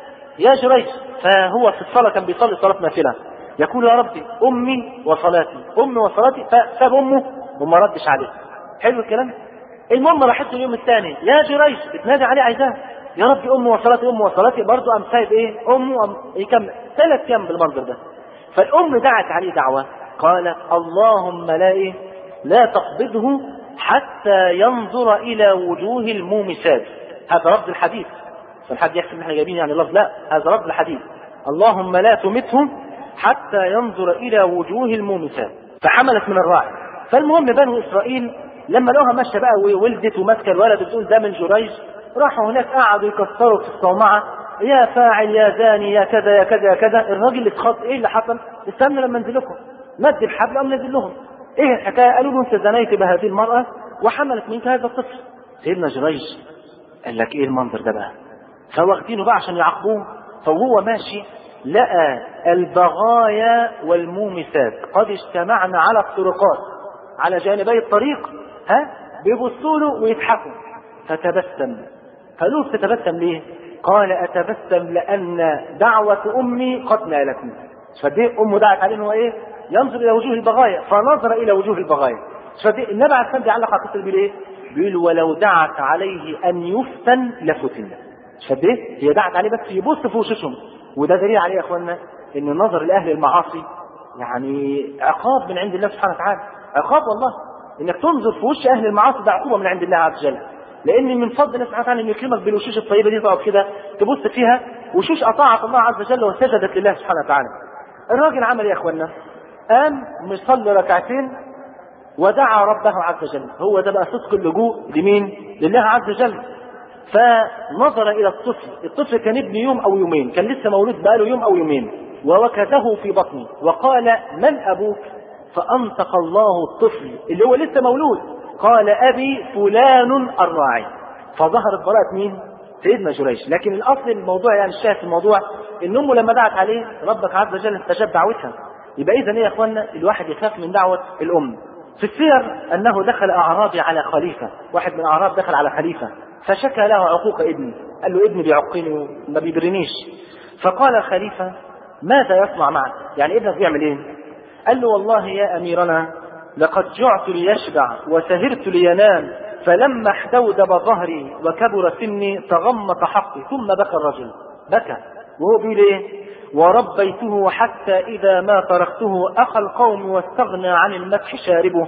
يا جريج، فهو في الصلاه كان بيصلي صلاه نافله يقول يا ربي امي وصلاتي امي وصلاتي، فساب امه وما ردش عليه. حلو الكلام. المهم راحت له اليوم الثاني يا جريج بتنادي عليه عايزاه يا ربي امي وصلاتي امي وصلاتي، برضه قام سايب ايه امه أم يكمل ثلاث ايام بالمنظر ده. فالام دعت عليه دعوه قالت اللهم لا ايه لا تقبضه حتى ينظر الى وجوه المومسات. هذا لفظ الحديث، فالحد يحسب ان احنا جايبين يعني لفظ، لا هذا لفظ الحديث. اللهم لا تمته حتى ينظر الى وجوه المومسات. فحملت من الراعي. فالمهم بنو اسرائيل لما لقوها ماشيه بقى وولدت وماسكه الولد بتقول ده من جريج، راحوا هناك قعدوا يكسروا في الصومعه يا فاعل يا زاني يا كذا يا كذا يا كذا. الراجل اتخض ايه اللي حصل؟ استنوا لما انزل لكم. مد الحبل قام نزل لهم. ايه الحكايه؟ قالوا له انت زنيت بهذه المراه وحملت منك هذا الطفل. سيدنا جريج قال لك ايه المنظر ده بقى؟ فواخدينه بقى عشان يعاقبوه. فهو ماشي لقى البغايا والمومسات قد اجتمعنا على الطرقات على جانبي الطريق، ها بيبصوا له ويضحكوا. فتبسم. قالوا تتبسم ليه؟ قال اتبسم لان دعوه امي قد نالتني. فدي امه دعت عليه انه ايه؟ ينظر الى وجوه البغايا، فنظر الى وجوه البغايا النبي عليه السلام بيعلق على القصه بيقول ايه؟ بيقول ولو دعت عليه ان يفتن لفتن. شد ايه؟ هي دعت عليه بس يبص في وشوشهم، وده دليل عليه يا اخوانا ان النظر لاهل المعاصي يعني عقاب من عند الله سبحانه وتعالى، عقاب والله. انك تنظر في وش اهل المعاصي ده عقوبه من عند الله عز وجل، لان من فضل الله سبحانه وتعالى ان يكرمك بالوشوش الطيبه دي، تقعد كده تبص فيها وشوش اطاعت الله عز وجل وسجدت لله سبحانه وتعالى. الراجل عمل ايه يا اخوانا؟ قام مصلي ركعتين ودعا ربه عز وجل. هو ده بقى صدق اللجوء لمين؟ لله عز وجل. فنظر الى الطفل، الطفل كان ابن يوم او يومين، كان لسه مولود بقاله يوم او يومين، ووكته في بطنه وقال من ابوك؟ فانطق الله الطفل اللي هو لسه مولود قال ابي فلان الراعي. فظهرت براءة مين؟ سيدنا جريج. لكن الاصل الموضوع يعني الشاهد في الموضوع ان امه لما دعت عليه ربك عز وجل استجاب دعوتها. يبقى اذا ايه يا اخوانا؟ الواحد يخاف من دعوه الام. في السير انه دخل اعرابي على خليفه، واحد من الاعراب دخل على خليفه فشكى له عقوق ابني، قال له ابني بيعقني وما بيبرنيش. فقال الخليفه ماذا يصنع معك؟ يعني ابنك بيعمل ايه؟ قال له والله يا اميرنا لقد جعت ليشبع وسهرت لينام، فلما احتودب ظهري وكبر سني تغمط حقي. ثم بكى الرجل، بكى وهو بيقول ايه؟ وربيته حتى اذا ما تركته اخى القوم واستغنى عن المدح شاربه،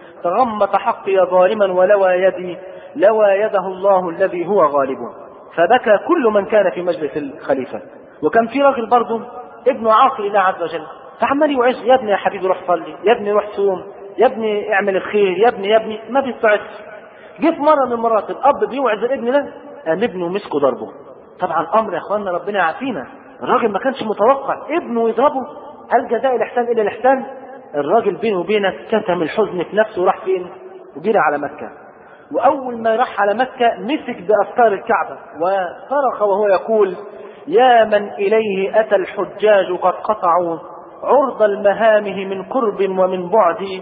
تغمط حقي ظالما ولوى يدي لوى يده الله الذي هو غالبه. فبكى كل من كان في مجلس الخليفه. وكان في راجل برضه ابنه عاصي لله عز وجل، فعمال يوعظ يا ابني يا حبيبي روح صلي، يا ابني روح صوم، يا ابني اعمل الخير، يا ابني يا ابني ما بيستعدش. جه في مره من المرات الاب بيوعظ الابن ده، قام ابنه مسكه ضربه. طبعا امر يا اخواننا ربنا يعافينا، الراجل ما كانش متوقع ابنه يضربه. هل جزاء الاحسان الا الاحسان؟ الراجل بينه وبينك كتم الحزن في نفسه وراح فين؟ وجري على مكه. واول ما راح على مكه مسك باستار الكعبه وصرخ وهو يقول يا من اليه اتى الحجاج قد قطعوا عرض المهامه من قرب ومن بعد،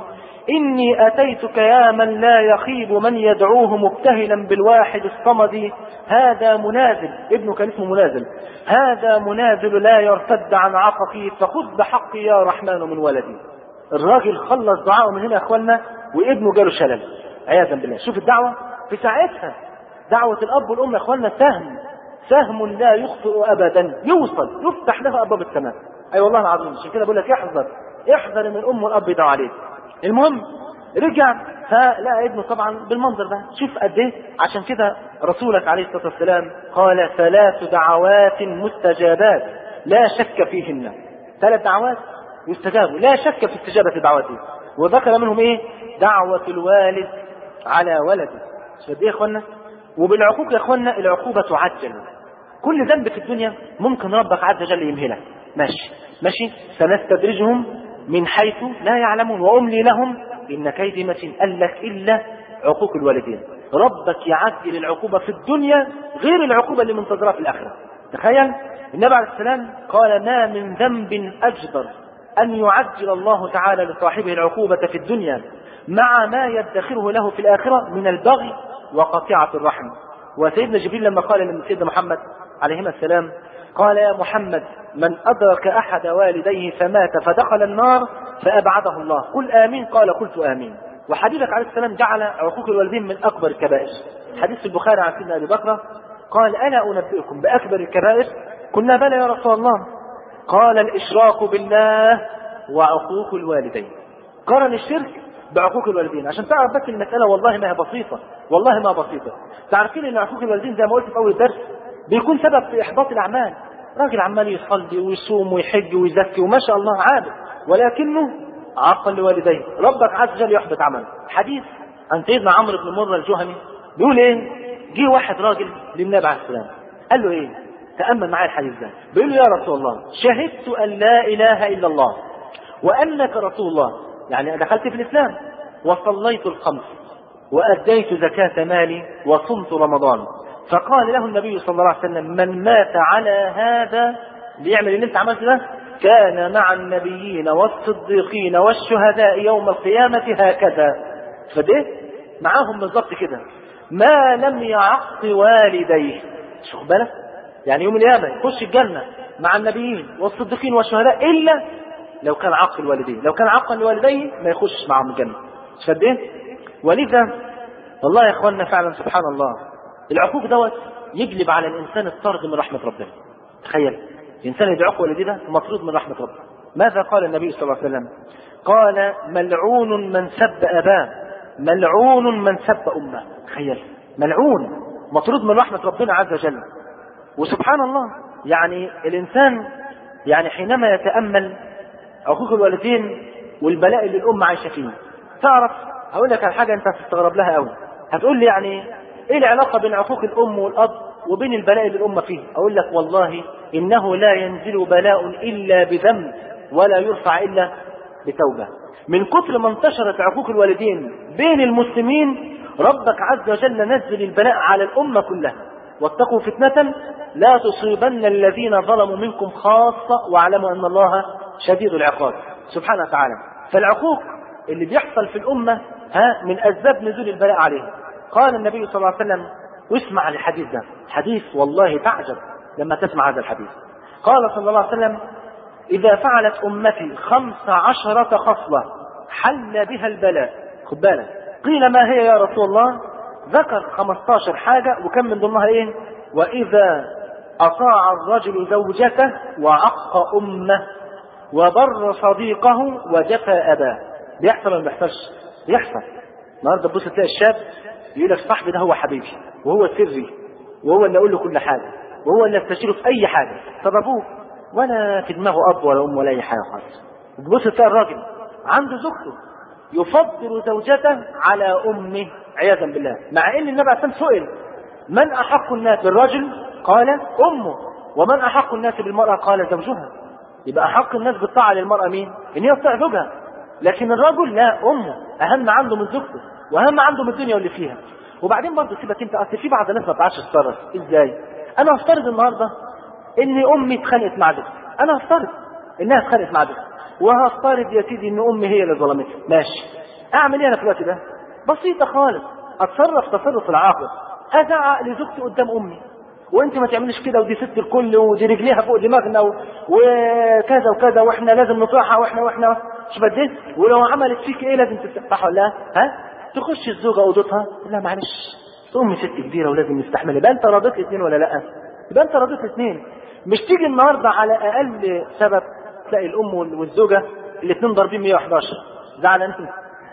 إني أتيتك يا من لا يخيب من يدعوه مبتهلا بالواحد الصمد. هذا منازل، ابنه كان اسمه منازل، هذا منازل لا يرتد عن عطفي، فخذ بحقي يا رحمن من ولدي. الراجل خلص دعاءه من هنا يا اخوانا وابنه جاله شلل عياذا بالله. شوف الدعوة في ساعتها، دعوة الأب والأم يا اخوانا سهم سهم لا يخطئ أبدا، يوصل يفتح له أبواب السماء. أي أيوة والله العظيم. عشان كده بقول لك احذر احذر من الأم والأب يدعوا عليك. المهم رجع فلقى ابنه طبعا بالمنظر ده. شوف قد ايه. عشان كده رسولك عليه الصلاه والسلام قال ثلاث دعوات مستجابات لا شك فيهن. ثلاث دعوات يستجابوا لا شك في استجابه دعوته، وذكر منهم ايه؟ دعوه الوالد على ولده. شوف ايه يا اخوانا. وبالعقوق يا اخوانا العقوبه تعجل. كل ذنب في الدنيا ممكن ربك عز وجل يمهلك، ماشي ماشي. سنستدرجهم من حيث لا يعلمون وأملي لهم إن كيدي متين. قال لك إلا عقوق الوالدين. ربك يعجل العقوبة في الدنيا غير العقوبة اللي منتظرها في الآخرة. تخيل النبي عليه السلام قال ما من ذنب أجدر أن يعجل الله تعالى لصاحبه العقوبة في الدنيا مع ما يدخره له في الآخرة من البغي وقطيعة الرحم. وسيدنا جبريل لما قال لسيدنا محمد عليهما السلام قال يا محمد من أدرك أحد والديه فمات فدخل النار فأبعده الله قل آمين. قال قلت آمين. وحبيبك عليه السلام جعل عقوق الوالدين من أكبر الكبائر. حديث في البخاري عن سيدنا أبي بكر قال ألا أنبئكم بأكبر الكبائر؟ قلنا بلى يا رسول الله. قال الإشراك بالله وعقوق الوالدين. قارن الشرك بعقوق الوالدين عشان تعرف بس المسألة والله ما هي بسيطة، والله ما بسيطة. تعرفين أن عقوق الوالدين زي ما قلت في أول الدرس بيكون سبب في إحباط الأعمال. راجل عمال يصلي ويصوم ويحج ويزكي وما شاء الله عابد، ولكنه عقل لوالديه، ربك عز وجل يحبط عمله. حديث عن سيدنا عمرو بن مرة الجهني بيقول ايه؟ جه واحد راجل للنبي عليه السلام قال له ايه؟ تأمل معايا الحديث ده. بيقول له يا رسول الله شهدت أن لا إله إلا الله وأنك رسول الله، يعني دخلت في الإسلام وصليت الخمس وأديت زكاة مالي وصمت رمضان. فقال له النبي صلى الله عليه وسلم من مات على هذا ليعمل اللي انت عملته ده كان مع النبيين والصديقين والشهداء يوم القيامة هكذا. فده معاهم بالضبط كده ما لم يعق والديه. شوف بالك يعني يوم القيامة يخش الجنة مع النبيين والصديقين والشهداء إلا لو كان عق الوالدين. لو كان عقا لوالديه ما يخش معهم الجنة. فده ولذا والله يا اخواننا فعلا سبحان الله العقوق دوت يجلب على الانسان الطرد من رحمه ربنا. تخيل الانسان يدعوك والديه مطرود من رحمه ربه. ماذا قال النبي صلى الله عليه وسلم؟ قال ملعون من سب اباه ملعون من سب امه. تخيل ملعون مطرود من رحمه ربنا عز وجل. وسبحان الله يعني الانسان يعني حينما يتامل عقوق الوالدين والبلاء اللي الام عايشه فيه، تعرف هقول لك على حاجه انت هتستغرب لها قوي. هتقول لي يعني ايه العلاقه بين عقوق الام والاب وبين البلاء اللي الام فيه؟ اقول لك والله انه لا ينزل بلاء الا بذنب ولا يرفع الا بتوبه. من كثر ما انتشرت عقوق الوالدين بين المسلمين ربك عز وجل نزل البلاء على الامه كلها. واتقوا فتنه لا تصيبن الذين ظلموا منكم خاصه واعلموا ان الله شديد العقاب سبحانه وتعالى. فالعقوق اللي بيحصل في الامه ها من اسباب نزول البلاء عليهم. قال النبي صلى الله عليه وسلم واسمع للحديث ده، حديث والله تعجب لما تسمع هذا الحديث. قال صلى الله عليه وسلم إذا فعلت أمتي خمس عشرة خصلة حل بها البلاء. خد بالك، قيل ما هي يا رسول الله؟ ذكر خمستاشر حاجة وكم من ضمنها إيه؟ وإذا أطاع الرجل زوجته وعق أمه وبر صديقه وجفى أباه. بيحصل ولا ما بيحصلش؟ بيحصل. النهارده تبص تلاقي الشاب يقول لك صاحبي ده هو حبيبي وهو سري وهو اللي اقول له كل حاجه وهو اللي استشيره في اي حاجه. طب ابوه ولا في دماغه اب ولا ام ولا اي حاجه خالص. تبص تلاقي الراجل عنده زوجته يفضل زوجته على امه عياذا بالله، مع ان النبي عليه الصلاه والسلام سئل من احق الناس بالرجل؟ قال امه. ومن احق الناس بالمراه؟ قال زوجها. يبقى احق الناس بالطاعه للمراه مين؟ ان هي تطيع زوجها. لكن الرجل لا، امه اهم عنده من زوجته واهم عنده من الدنيا واللي فيها. وبعدين برضه سيبك انت، اصل في بعض الناس ما بتعرفش تتصرف ازاي. انا هفترض النهارده ان امي اتخانقت مع زوجتي، انا هفترض انها اتخانقت مع زوجتي وهفترض يا سيدي ان امي هي اللي ظلمتها، ماشي. اعمل ايه انا في الوقت ده؟ بسيطه خالص، اتصرف تصرف العاقل، ازعق لزوجتي قدام امي وانت ما تعمليش كده ودي ست الكل ودي رجليها فوق دماغنا وكذا وكذا واحنا لازم نطيعها واحنا واحنا مش بديت، ولو عملت فيك ايه لازم تستحمل ولا ها؟ تخش الزوجه اوضتها لا معلش امي ست كبيره ولازم نستحملها. يبقى انت راضيت الاثنين ولا لا؟ يبقى انت راضيت الاثنين. مش تيجي النهارده على اقل سبب تلاقي الام والزوجه الاثنين ضاربين مية وحداشر زعلانين.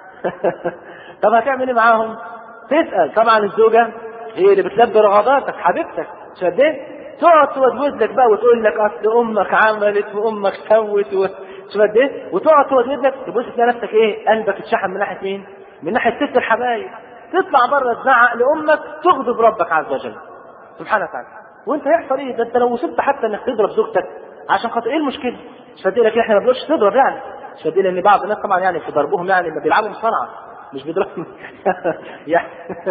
طب هتعمل ايه معاهم؟ تسال. طبعا الزوجه هي اللي بتلبي رغباتك حبيبتك، مش قد ايه؟ تقعد تودود لك بقى وتقول لك اصل امك عملت وامك سوت مش قد ايه؟ وتقعد تودود لك تبص تلاقي نفسك ايه؟ قلبك اتشحن من ناحيه مين؟ من ناحيه ست الحبايب. تطلع بره تزعق لامك تغضب ربك عز وجل سبحانه وتعالى. وانت هيحصل ايه؟ ده انت لو وصلت حتى انك تضرب زوجتك عشان خاطر ايه المشكله؟ مش فدي لك احنا ما بنقولش تضرب يعني، مش فدي لان بعض الناس طبعا يعني في ضربهم يعني ما بيلعبوا مصارعه مش بيضربوا يعني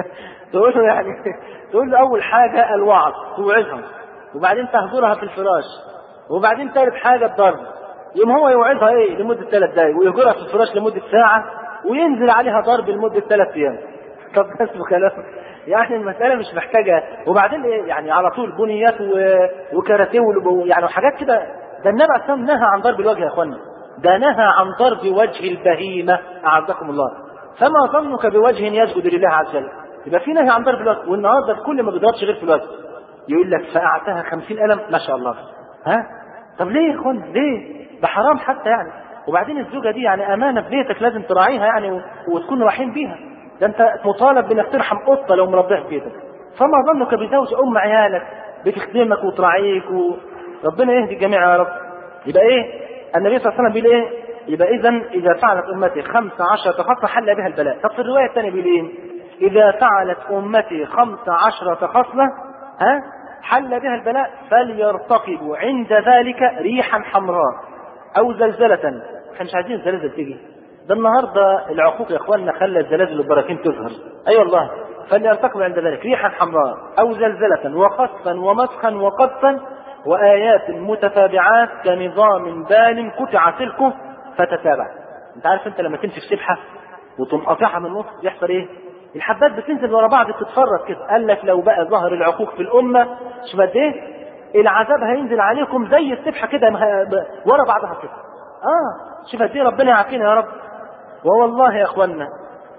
تقول له يعني تقول له اول حاجه الوعظ توعظها وبعدين تهجرها في الفراش وبعدين ثالث حاجه الضرب. يوم هو يوعظها ايه لمده ثلاث دقائق ويهجرها في الفراش لمده ساعه وينزل عليها ضرب لمده ثلاث ايام. طب بس كلام يعني المساله مش محتاجه. وبعدين ايه يعني على طول بنيات وكاراتيه يعني وحاجات كده. ده النبي عليه الصلاه والسلام نهى عن ضرب الوجه يا اخوانا، ده نهى عن ضرب وجه البهيمه اعزكم الله. فما ظنك بوجه يسجد لله عز وجل؟ يبقى في نهي عن ضرب الوجه. والنهارده الكل ما بيضربش غير في الوجه، يقول لك فقعتها خمسين قلم ما شاء الله. ها طب ليه يا اخوانا ليه؟ ده حرام حتى يعني. وبعدين الزوجه دي يعني امانه في بيتك لازم تراعيها يعني وتكون رحيم بيها. ده انت مطالب بانك ترحم قطه لو مربيها في بيتك، فما ظنك بزوج ام عيالك بتخدمك وتراعيك وربنا يهدي الجميع يا رب. يبقى ايه النبي صلى الله عليه وسلم بيقول ايه؟ يبقى اذا اذا فعلت امتي خمس عشرة خصله حل بها البلاء. طب في الروايه الثانيه بيقول ايه؟ اذا فعلت امتي خمس عشرة خصله ها حل بها البلاء فليرتقبوا عند ذلك ريحا حمراء او زلزله. احنا مش عايزين الزلازل تيجي، ده النهارده العقوق يا اخواننا خلى الزلازل والبراكين تظهر. اي أيوة والله. فليرتقبوا عند ذلك ريحا حمراء او زلزله وخسفا ومسخا وقذفا وايات متتابعات كنظام بال قطع سلكه فتتابع. انت عارف انت لما تمسك سبحه وتقوم قاطعها من النص يحصل ايه؟ الحبات بتنزل ورا بعض تتفرج كده. قال لك لو بقى ظهر العقوق في الامه شوف قد ايه العذاب هينزل عليكم زي السبحه كده ورا بعضها كده. اه شوف قد ايه ربنا يعافينا يا رب. ووالله يا اخوانا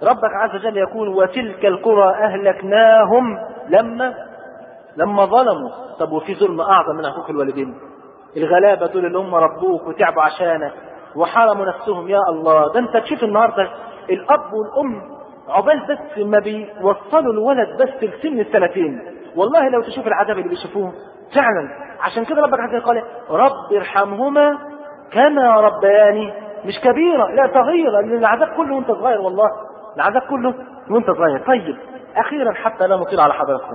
ربك عز وجل يقول وتلك القرى أهلكناهم لما لما ظلموا. طب وفي ظلم أعظم من حقوق الوالدين؟ الغلابة دول اللي هم ربوك وتعبوا عشانك وحرموا نفسهم. يا الله، ده انت تشوف النهارده الأب والأم عقبال بس ما بيوصلوا الولد بس لسن السنتين، والله لو تشوف العذاب اللي بيشوفوه فعلا. عشان كده ربك عز وجل قال رب ارحمهما كما ربياني مش كبيرة، لا صغيرة، لأن العذاب كله وانت صغير، والله العذاب كله وانت صغير. طيب أخيرا حتى لا نطيل على حضراتكم،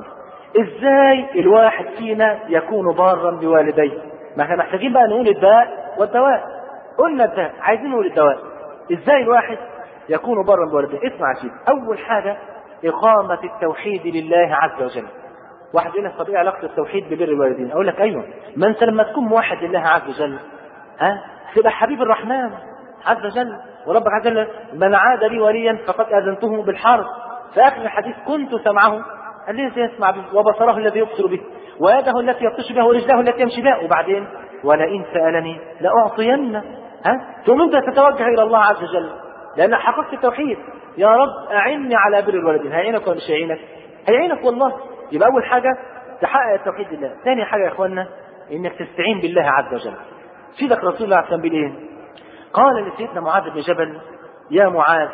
ازاي الواحد فينا يكون بارا بوالديه؟ ما احنا محتاجين بقى نقول الداء والدواء. قلنا الداء، عايزين نقول الدواء. ازاي الواحد يكون بارا بوالديه؟ اسمع شيء. اول حاجة إقامة التوحيد لله عز وجل. واحد يقول لك طب ايه علاقة التوحيد ببر الوالدين؟ اقول لك ايوه، ما انت لما تكون موحد لله عز وجل ها تبقى حبيب الرحمن عز وجل. وربك عز وجل من عاد لي وليا فقد اذنته بالحرب. في اخر الحديث كنت سمعه الذي يسمع به وبصره الذي يبصر به ويده التي يبطش بها ورجله التي يمشي بها. وبعدين ولئن سألني لأعطين. ها ثم انت تتوجه الى الله عز وجل لان حققت التوحيد. يا رب اعني على بر الوالدين. هيعينك ولا مش هيعينك؟ هيعينك والله. يبقى اول حاجه تحقق التوحيد لله. ثاني حاجه يا اخوانا انك تستعين بالله عز وجل. سيدك رسول الله عليه الصلاه والسلام قال لسيدنا معاذ بن جبل يا معاذ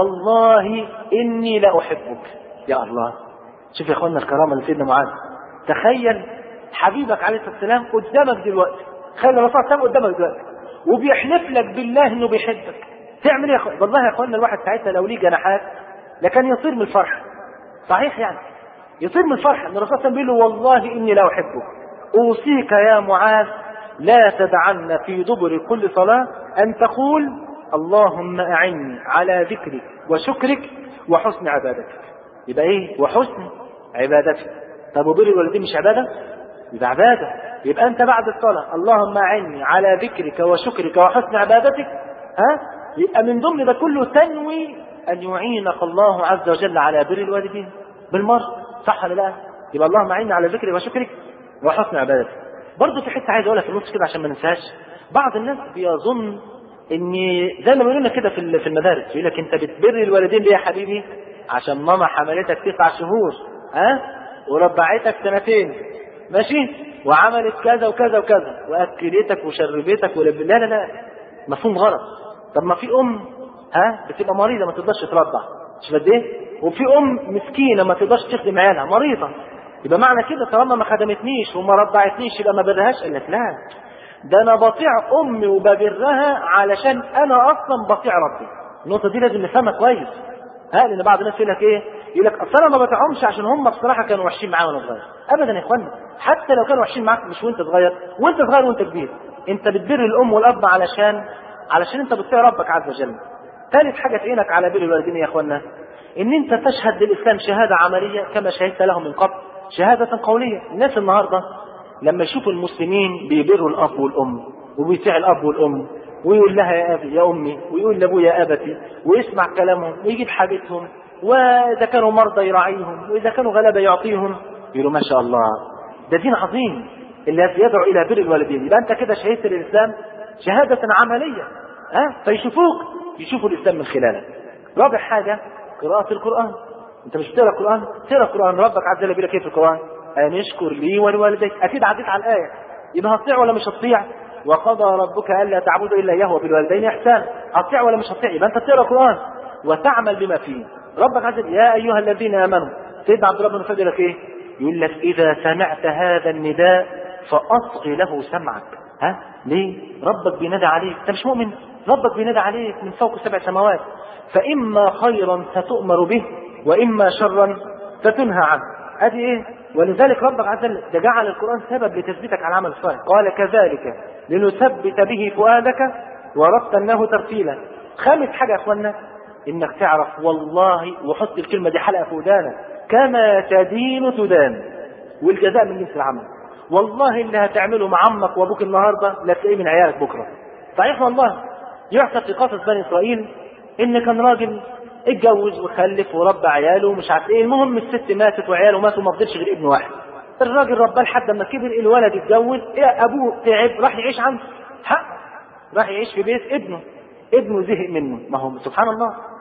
والله اني لاحبك. يا الله، شوف يا اخوانا الكرامه لسيدنا معاذ. تخيل حبيبك عليه الصلاه والسلام قدامك دلوقتي، تخيل الرسول صلى الله عليه وسلم قدامك دلوقتي وبيحلف لك بالله انه بيحبك. تعمل ايه يا اخوانا؟ والله يا اخوانا الواحد ساعتها لو ليه جناحات لكان يطير من الفرح. صحيح يعني يطير من الفرح ان الرسول صلى الله عليه وسلم بيقول له والله اني لا احبك. اوصيك يا معاذ لا تدعن في دبر كل صلاه ان تقول اللهم اعني على ذكرك وشكرك وحسن عبادتك. يبقى ايه؟ وحسن عبادتك. طب وبر الوالدين مش عباده؟ يبقى عباده. يبقى انت بعد الصلاه اللهم اعني على ذكرك وشكرك وحسن عبادتك، ها يبقى من ضمن ده كله تنوي ان يعينك الله عز وجل على بر الوالدين بالمره. صح ولا لا؟ يبقى اللهم اعني على ذكرك وشكرك وحسن عبادتك. برضه في حته عايز اقولها في النص كده عشان ما ننساش. بعض الناس بيظن ان زي ما بيقولوا لنا كده في المدارس، يقول لك انت بتبر الوالدين ليه يا حبيبي؟ عشان ماما حملتك تسع شهور ها وربعتك سنتين ماشي وعملت كذا وكذا وكذا واكلتك وشربتك ولب... لا لا لا، مفهوم غلط. طب ما في ام ها بتبقى مريضه ما تقدرش ترضع، مش قد ايه؟ وفي ام مسكينه ما تقدرش تخدم عيالها مريضه. يبقى معنى كده طالما ما خدمتنيش وما رضعتنيش يبقى ما برهاش؟ قال لك لا، ده انا بطيع امي وببرها علشان انا اصلا بطيع ربي. النقطه دي لازم نفهمها كويس. ها لان بعض الناس يقول لك ايه؟ يقول لك اصل انا ما بطيعهمش عشان هم بصراحه كانوا وحشين معايا وانا صغير. ابدا يا اخوانا، حتى لو كانوا وحشين معاك مش وانت صغير، وانت صغير وانت كبير انت بتبر الام والاب علشان علشان انت بتطيع ربك عز وجل. ثالث حاجه تعينك على بر الوالدين يا اخوانا ان انت تشهد للاسلام شهاده عمليه كما شهدت لهم من قبل شهاده قوليه. الناس النهارده لما يشوفوا المسلمين بيبروا الاب والام وبيطيع الاب والام ويقول لها يا ابي يا امي ويقول لابوه يا ابتي ويسمع كلامهم ويجيب حاجتهم، واذا كانوا مرضى يراعيهم واذا كانوا غلابه يعطيهم، يقولوا ما شاء الله ده دين عظيم اللي يدعو الى بر الوالدين. يبقى انت كده شهدت للاسلام شهاده عمليه ها أه؟ فيشوفوك يشوفوا الاسلام من خلالك. رابع حاجه قراءه القران. انت مش بتقرا القران؟ تقرا القران. ربك عز وجل بيقول لك ايه في القران؟ ان اشكر لي ولوالديك. اكيد عديت على الايه، يبقى هتطيع ولا مش هتطيع؟ وقضى ربك الا تعبدوا الا اياه وبالوالدين احسانا. هتطيع ولا مش هتطيع؟ يبقى انت تقرا القران وتعمل بما فيه. ربك عز وجل يا ايها الذين امنوا. سيدنا عبد الله بن مسعود لك ايه؟ يقول لك اذا سمعت هذا النداء فاصغ له سمعك. ها ليه؟ ربك بينادى عليك، انت مش مؤمن؟ ربك بينادى عليك من فوق سبع سماوات. فاما خيرا فتؤمر به واما شرا فتنهى عنه. ادي ايه؟ ولذلك ربك عز وجل جعل القران سبب لتثبيتك على العمل الصالح. قال كذلك لنثبت به فؤادك ورتلناه ترتيلا. خامس حاجه يا اخوانا انك تعرف والله، وحط الكلمه دي حلقه في ودانك، كما تدين تدان، والجزاء من جنس العمل. والله اللي هتعمله مع عمك وابوك النهارده لا تلاقيه من عيالك بكره. صحيح والله. يحصل في قصص بني اسرائيل ان كان راجل اتجوز وخلف وربى عياله ومش عارف ايه، المهم الست ماتت وعياله ماتوا وما فضلش غير ابن واحد. الراجل رباه لحد ما كبر، الولد اتجوز، إيه ابوه تعب راح يعيش عنده، حق راح يعيش في بيت ابنه، ابنه زهق منه. ما هو سبحان الله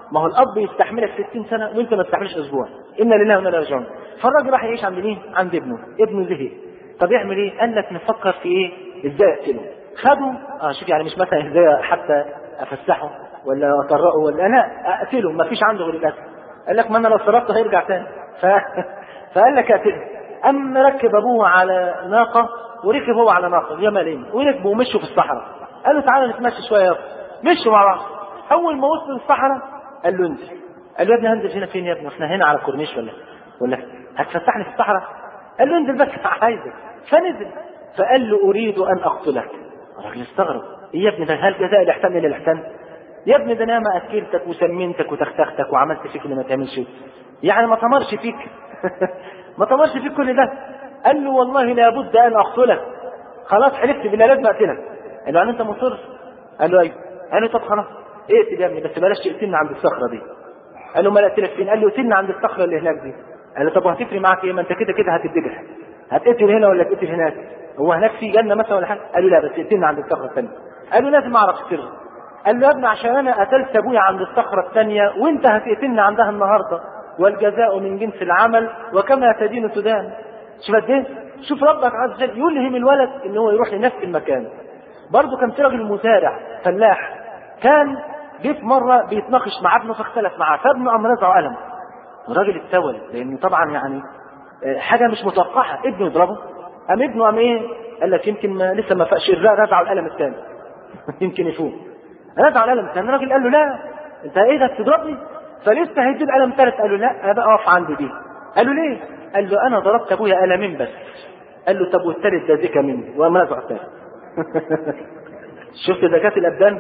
ما هو الاب يستحملك ستين سنه وانت ما تستحملش اسبوع. انا لله وانا اليه راجعون. فالراجل راح يعيش عند مين؟ عند ابنه. ابنه زهق. طب يعمل ايه؟ قال لك نفكر في ايه؟ ازاي اقتله. خدوا اه شوف يعني مش مثلا ازاي حتى افسحه ولا اطرقه ولا انا اقتله، ما فيش عنده غير القتل. قال لك ما انا لو صرفته هيرجع تاني. ف... فقال لك اقتله. اما ركب ابوه على ناقه وركب هو على ناقه جمالين وركبوا ومشوا في الصحراء. قالوا تعالى نتمشى شويه يا ابني. مشوا مع بعض. اول ما وصلوا الصحراء قال له انزل. قال له يا ابني هنزل هنا فين يا ابني؟ احنا هنا على الكورنيش ولا ولا هتفسحني في الصحراء؟ قال له انزل بس عايزك. فنزل. فقال له اريد ان اقتلك. الراجل استغرب. ايه يا ابني ده؟ هل جزاء الاحسان الا الاحسان؟ يا ابني ده انا ما اكلتك وسمنتك وتختختك وعملت فيك اللي ما تعملش، يعني ما تمرش فيك ما تمرش فيك كل ده. قال له والله لابد ان اقتلك. خلاص حلفت بالله لازم اقتلك. قال له يعني انت مصر؟ قال له ايوه. قال له طب خلاص اقتل يا ابني بس بلاش تقتلنا عند الصخره دي. قال له ما اقتلك فين؟ قال له قتلنا عند الصخره اللي هناك دي. قال له طب وهتفرق معاك ايه؟ ما انت كده كده هتتذبح، هتقتل هنا ولا تقتل هناك؟ هو هناك في جنه مثلا ولا حاجه؟ قال له لا بس قتلنا عند الصخره الثانيه. قال له لازم اعرف السر. قال له يا ابني عشان انا قتلت ابويا عند الصخره الثانيه وانت هتقتلنا عندها النهارده، والجزاء من جنس العمل وكما تدين تدان. شوف قد ايه؟ شوف ربك عز وجل يلهم الولد ان هو يروح لنفس المكان. برضه كان في راجل مزارع فلاح كان جه في مره بيتناقش مع ابنه فاختلف معاه، فابنه قام رزعه قلم. الراجل اتسول لانه طبعا يعني حاجه مش متوقعه، ابنه يضربه. قام ابنه قام ايه؟ قال لك يمكن ما لسه ما فاقش، رزعه القلم الثاني يمكن يفوق. رزعه القلم الثاني. الراجل قال له لا انت ايه ده بتضربني؟ فلسه هيدي القلم الثالث. قال له لا ابقى اقف عندي دي. قال له ليه؟ قال له انا ضربت ابويا قلمين بس. قال له طب والثالث ده ذكى مني وقام رزعه الثالث. شفت ذكاء الابدان؟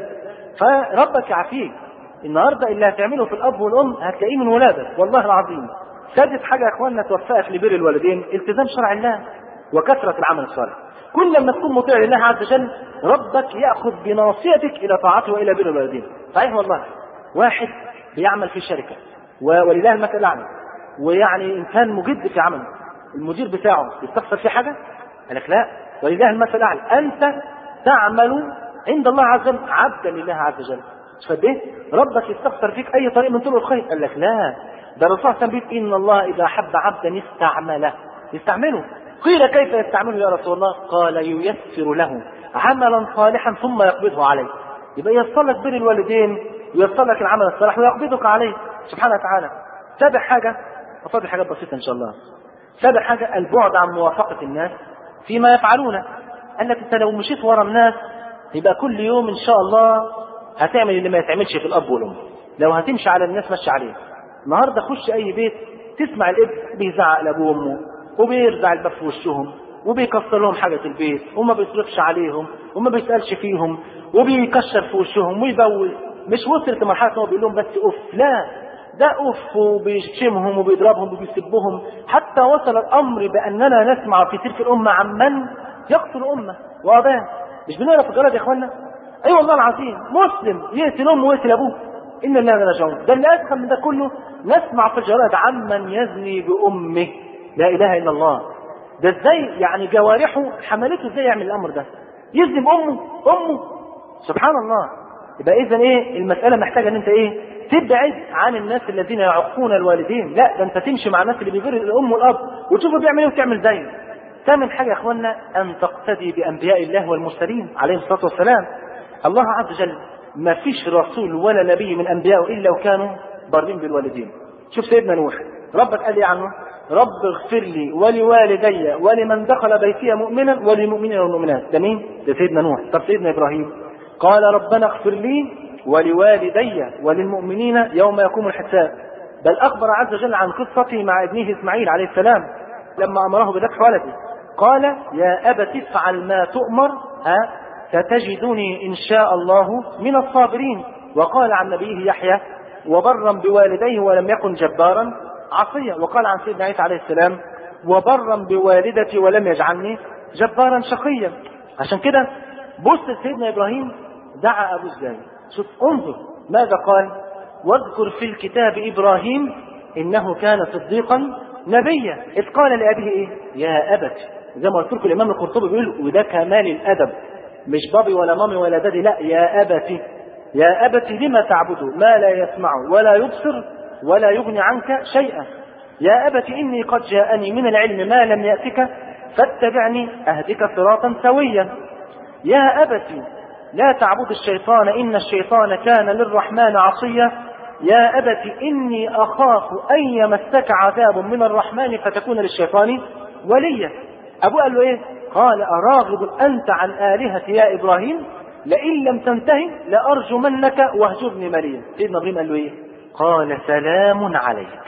فربك يعافيك. النهارده اللي هتعمله في الاب والام هتلاقيه من ولادك والله العظيم. سادس حاجه يا اخواننا توفقك لبر الوالدين التزام شرع الله وكثره العمل الصالح. كل لما تكون مطيع لله عز وجل ربك ياخذ بناصيتك الى طاعته والى بر الوالدين. صحيح والله. واحد بيعمل في شركه ولله المثل الاعلى ويعني انسان مجد في عمله، المدير بتاعه يستخسر في حاجه؟ قال لك لا ولله المثل الاعلى. انت تعمل عند الله عز وجل عبدا لله عز وجل. مش قد ايه؟ ربك يستخسر فيك اي طريق من طرق الخير. قال لك لا ده الرسول صلى الله عليه وسلم ان الله اذا احب عبدا يستعمله يستعمله. قيل كيف يستعمله يا رسول الله؟ قال ييسر له عملا صالحا ثم يقبضه عليه. يبقى ييسر لك بر الوالدين وييسر لك العمل الصالح ويقبضك عليه سبحانه وتعالى. سابع حاجه وفاضل حاجات بسيطه ان شاء الله. سابع حاجه البعد عن موافقه الناس فيما يفعلونه. قال لك انت لو مشيت ورا الناس يبقى كل يوم ان شاء الله هتعمل اللي ما يتعملش في الاب والام. لو هتمشي على الناس مشي عليه. النهارده خش اي بيت تسمع الابن بيزعق لابوه وامه وبيرزع الباب في وشهم وبيكسر لهم حاجه البيت وما بيصرفش عليهم وما بيسالش فيهم وبيكشر في وشهم ويبوز. مش وصلت لمرحله ان هو بيقول لهم بس اوف، لا ده اوف وبيشتمهم وبيضربهم وبيسبهم. حتى وصل الامر باننا نسمع في تلك الامه عن من يقتل امه واباه. مش بنقرا في الجرائد يا اخوانا؟ اي أيوة والله العظيم مسلم يقتل امه ويقتل ابوه. ان الله لا راجعون. ده اللي ادخل من ده كله نسمع في الجرائد عمن يزني بامه. لا اله الا الله. ده ازاي يعني جوارحه حملته ازاي يعمل الامر ده؟ يزني بامه امه سبحان الله. يبقى اذا ايه المساله محتاجه ان انت ايه تبعد عن الناس الذين يعقون الوالدين. لا ده انت تمشي مع الناس اللي بيبر الام والاب وتشوفوا بيعمل ايه وتعمل زيه. ثامن حاجه يا اخوانا ان تقتدي بانبياء الله والمرسلين عليهم الصلاه والسلام. الله عز وجل ما فيش رسول ولا نبي من انبيائه الا وكانوا بارين بالوالدين. شوف سيدنا نوح ربك قال لي عنه رب اغفر لي ولوالدي ولمن دخل بيتي مؤمنا وللمؤمنين والمؤمنات. ده مين؟ ده سيدنا نوح. طب سيدنا ابراهيم قال ربنا اغفر لي ولوالدي وللمؤمنين يوم يقوم الحساب. بل اخبر عز وجل عن قصته مع ابنه اسماعيل عليه السلام لما امره بذبح ولده قال يا ابت افعل ما تؤمر ها ستجدني ان شاء الله من الصابرين. وقال عن نبيه يحيى وبرا بوالديه ولم يكن جبارا عصيا. وقال عن سيدنا عيسى عليه السلام وبرا بوالدتي ولم يجعلني جبارا شقيا. عشان كده بص سيدنا ابراهيم دعا ابوه ازاي. شوف انظر ماذا قال واذكر في الكتاب ابراهيم انه كان صديقا نبيا اذ قال لابيه ايه يا ابت. زي ما قلت لكم الامام القرطبي بيقول وده كمال الادب، مش بابي ولا مامي ولا دادي، لا يا ابتي. يا أبت لم تعبد ما لا يسمع ولا يبصر ولا يغني عنك شيئا. يا أبت إني قد جاءني من العلم ما لم يأتك فاتبعني أهدك صراطا سويا. يا أبت لا تعبد الشيطان إن الشيطان كان للرحمن عصيا. يا أبت إني أخاف أن يمسك عذاب من الرحمن فتكون للشيطان وليا. أبوه قال له إيه؟ قال أراغب أنت عن آلهتي يا إبراهيم لئن لم تنتهي لأرجمنك واهجرني مليا. سيدنا إبراهيم قال له إيه؟ قال سلام عليك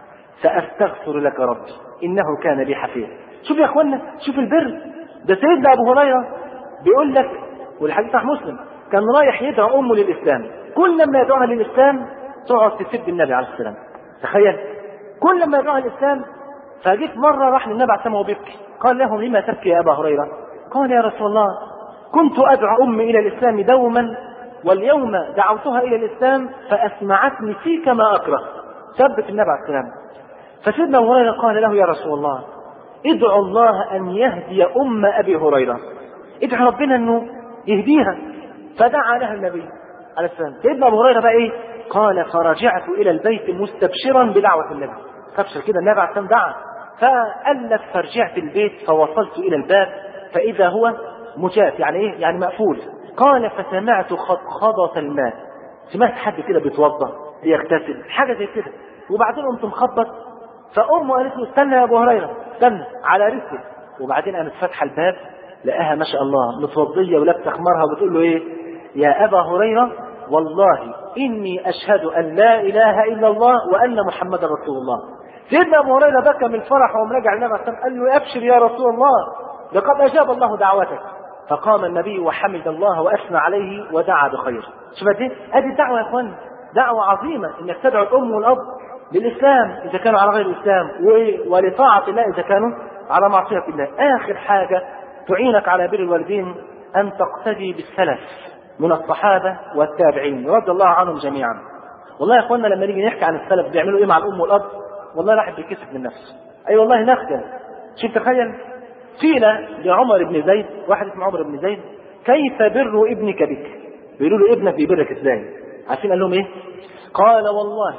سأستغفر لك ربي إنه كان بي حفيظا. شوف يا أخوانا، شوف البر ده. سيدنا أبو هريرة بيقول لك، والحديث صحيح مسلم، كان رايح يدعو أمه للإسلام، كل ما يدعوها للإسلام تقعد تسب النبي عليه السلام. تخيل، كل ما يدعوها للإسلام. فجيت مرة راح للنبي عليه السلام وبيبكي، قال له لما تبكي يا أبا هريرة؟ قال يا رسول الله كنت أدعو أمي إلى الإسلام دوما واليوم دعوتها إلى الإسلام فأسمعتني فيك ما أكره. ثبت النبي عليه السلام. فسيدنا أبو هريرة قال له يا رسول الله ادعو الله أن يهدي أم أبي هريرة، ادعو ربنا أنه يهديها. فدعا لها النبي عليه السلام. سيدنا أبو هريرة بقى إيه؟ قال فرجعت إلى البيت مستبشرا بدعوة النبي. تبشر كده النبي عليه السلام دعا. فقال فرجعت البيت فوصلت إلى الباب فإذا هو مجاف، يعني إيه؟ يعني مقفول. قال فسمعت خضخضة الماء، سمعت حد كده بيتوضا بيغتسل حاجة زي كده، وبعدين قمت مخبط. فأمه قالت له استنى يا أبو هريرة استنى على رسله. وبعدين قامت فاتحة الباب لقاها ما شاء الله متوضية ولابسة خمارها وبتقول له إيه؟ يا أبا هريرة والله إني أشهد أن لا إله إلا الله وأن محمد رسول الله. سيدنا أبو هريرة بكى من الفرح ومراجع النبي عليه السلام، قال له أبشر يا رسول الله لقد أجاب الله دعوتك. فقام النبي وحمد الله وأثنى عليه ودعا بخير. شوف دي هذه الدعوة يا اخوان، دعوة عظيمة انك تدعو الام والاب للاسلام اذا كانوا على غير الاسلام، ولطاعة الله اذا كانوا على معصية الله. اخر حاجة تعينك على بر الوالدين ان تقتدي بالسلف من الصحابة والتابعين رضي الله عنهم جميعا. والله يا اخواننا لما نيجي نحكي عن السلف بيعملوا ايه مع الام والاب، والله الواحد بيكسف من نفسه. اي والله نخجل. شوف تخيل، قيل لعمر بن زيد، واحد اسمه عمر بن زيد، كيف بر ابنك بك؟ بيقولوا له ابنك بيبرك ازاي؟ عارفين قال لهم ايه؟ قال والله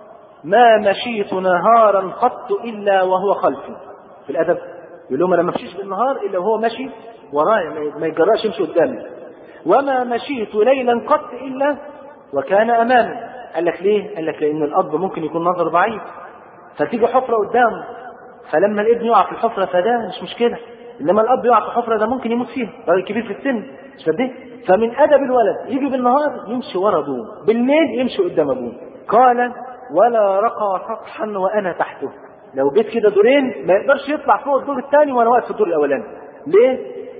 ما مشيت نهارا قط الا وهو خلفي. في الادب يقول لهم انا ما مشيش بالنهار الا وهو ماشي ورايا، ما يجراش يمشي قدامي. وما مشيت ليلا قط الا وكان امامي. قال لك ليه؟ قال لك لان الاب ممكن يكون نظر ضعيف فتيجي حفره قدامه، فلما الابن يقع في الحفره فده مش مشكله، انما الاب يقع في الحفره ده ممكن يموت فيها، راجل كبير في السن. مش فاهم؟ فمن ادب الولد يجي بالنهار يمشي ورا ابوه، بالليل يمشي قدام ابوه. قال ولا رقى سطحا وانا تحته. لو بيت كده دورين ما يقدرش يطلع فوق الدور الثاني وانا واقف في الدور الاولاني. ليه؟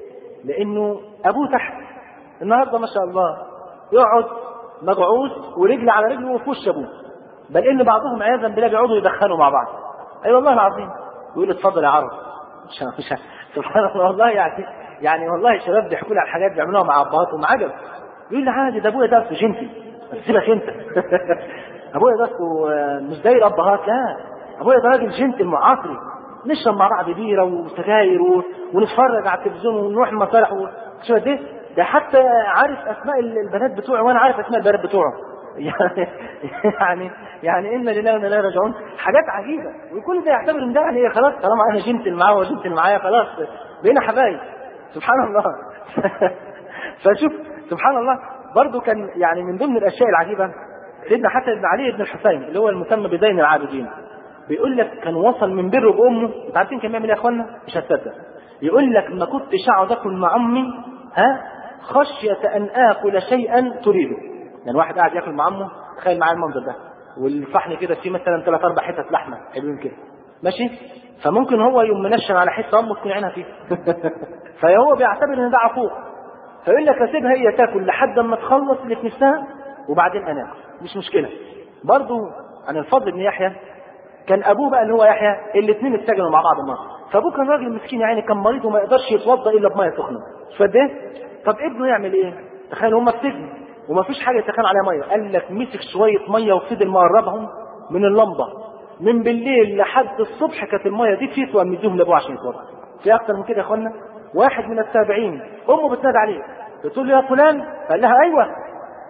لانه ابوه تحت. النهارده ما شاء الله يقعد مجعوز ورجل على رجله وفي وش ابوه، بل ان بعضهم عياذا بالله بيقعدوا يدخنوا مع بعض. اي أيوة والله العظيم. يقول اتفضل يا عرب. مش مش سبحان الله. والله يعني يعني والله الشباب بيحكوا لي على حاجات بيعملوها مع ابهاتهم عجب. يقول لي عادي ده ابويا ده جنتي، سيبك انت. ابويا ده مش زي الابهات، لا ابويا ده راجل جنتي المعاصري، نشرب مع بعض بيره وسجاير ونتفرج على التلفزيون ونروح المسارح و... شو ده ده حتى عارف اسماء البنات بتوعه وانا عارف اسماء البنات بتوعه. يعني يعني يعني ان لله وانا لا راجعون. حاجات عجيبه، وكل ده يعتبر ان ده يعني خلاص طالما انا جنتل معاه وجنتل معايا خلاص بقينا حبايب. سبحان الله. فشوف سبحان الله برضو كان يعني من ضمن الاشياء العجيبه سيدنا حسن بن علي بن الحسين اللي هو المسمى بزين العابدين، بيقول لك كان وصل من بره بامه. انتوا عارفين كان بيعمل ايه يا اخوانا؟ مش هتصدق. يقول لك ما كنتش اقعد اكل مع امي ها خشيه ان اكل شيئا تريده. يعني واحد قاعد ياكل مع امه، تخيل معايا المنظر ده، والفحن كده فيه مثلا ثلاث اربع حتت لحمه حلوين كده ماشي، فممكن هو يوم منشن على حته امه تكون عينها فيه. فهو بيعتبر ان ده عقوق، فيقول لك اسيبها هي تاكل لحد اما تخلص اللي في نفسها وبعدين انا اكل مش مشكله. برضه عن الفضل بن يحيى كان ابوه بقى اللي هو يحيى الاثنين اتسجنوا مع بعض النهار، فابوه كان راجل مسكين يعني كان مريض وما يقدرش يتوضا الا بميه سخنه. مش فاهم ايه؟ طب ابنه يعمل ايه؟ تخيل هم في سجن وما فيش حاجه يتخان عليها ميه، قال لك مسك شويه ميه وفضل مقربهم من اللمبه من بالليل لحد الصبح، كانت الميه دي فيه وقام يديهم لابوه عشان يتوضا. في اكتر من كده يا اخوانا؟ واحد من التابعين امه بتنادي عليه بتقول له يا فلان، قال لها ايوه،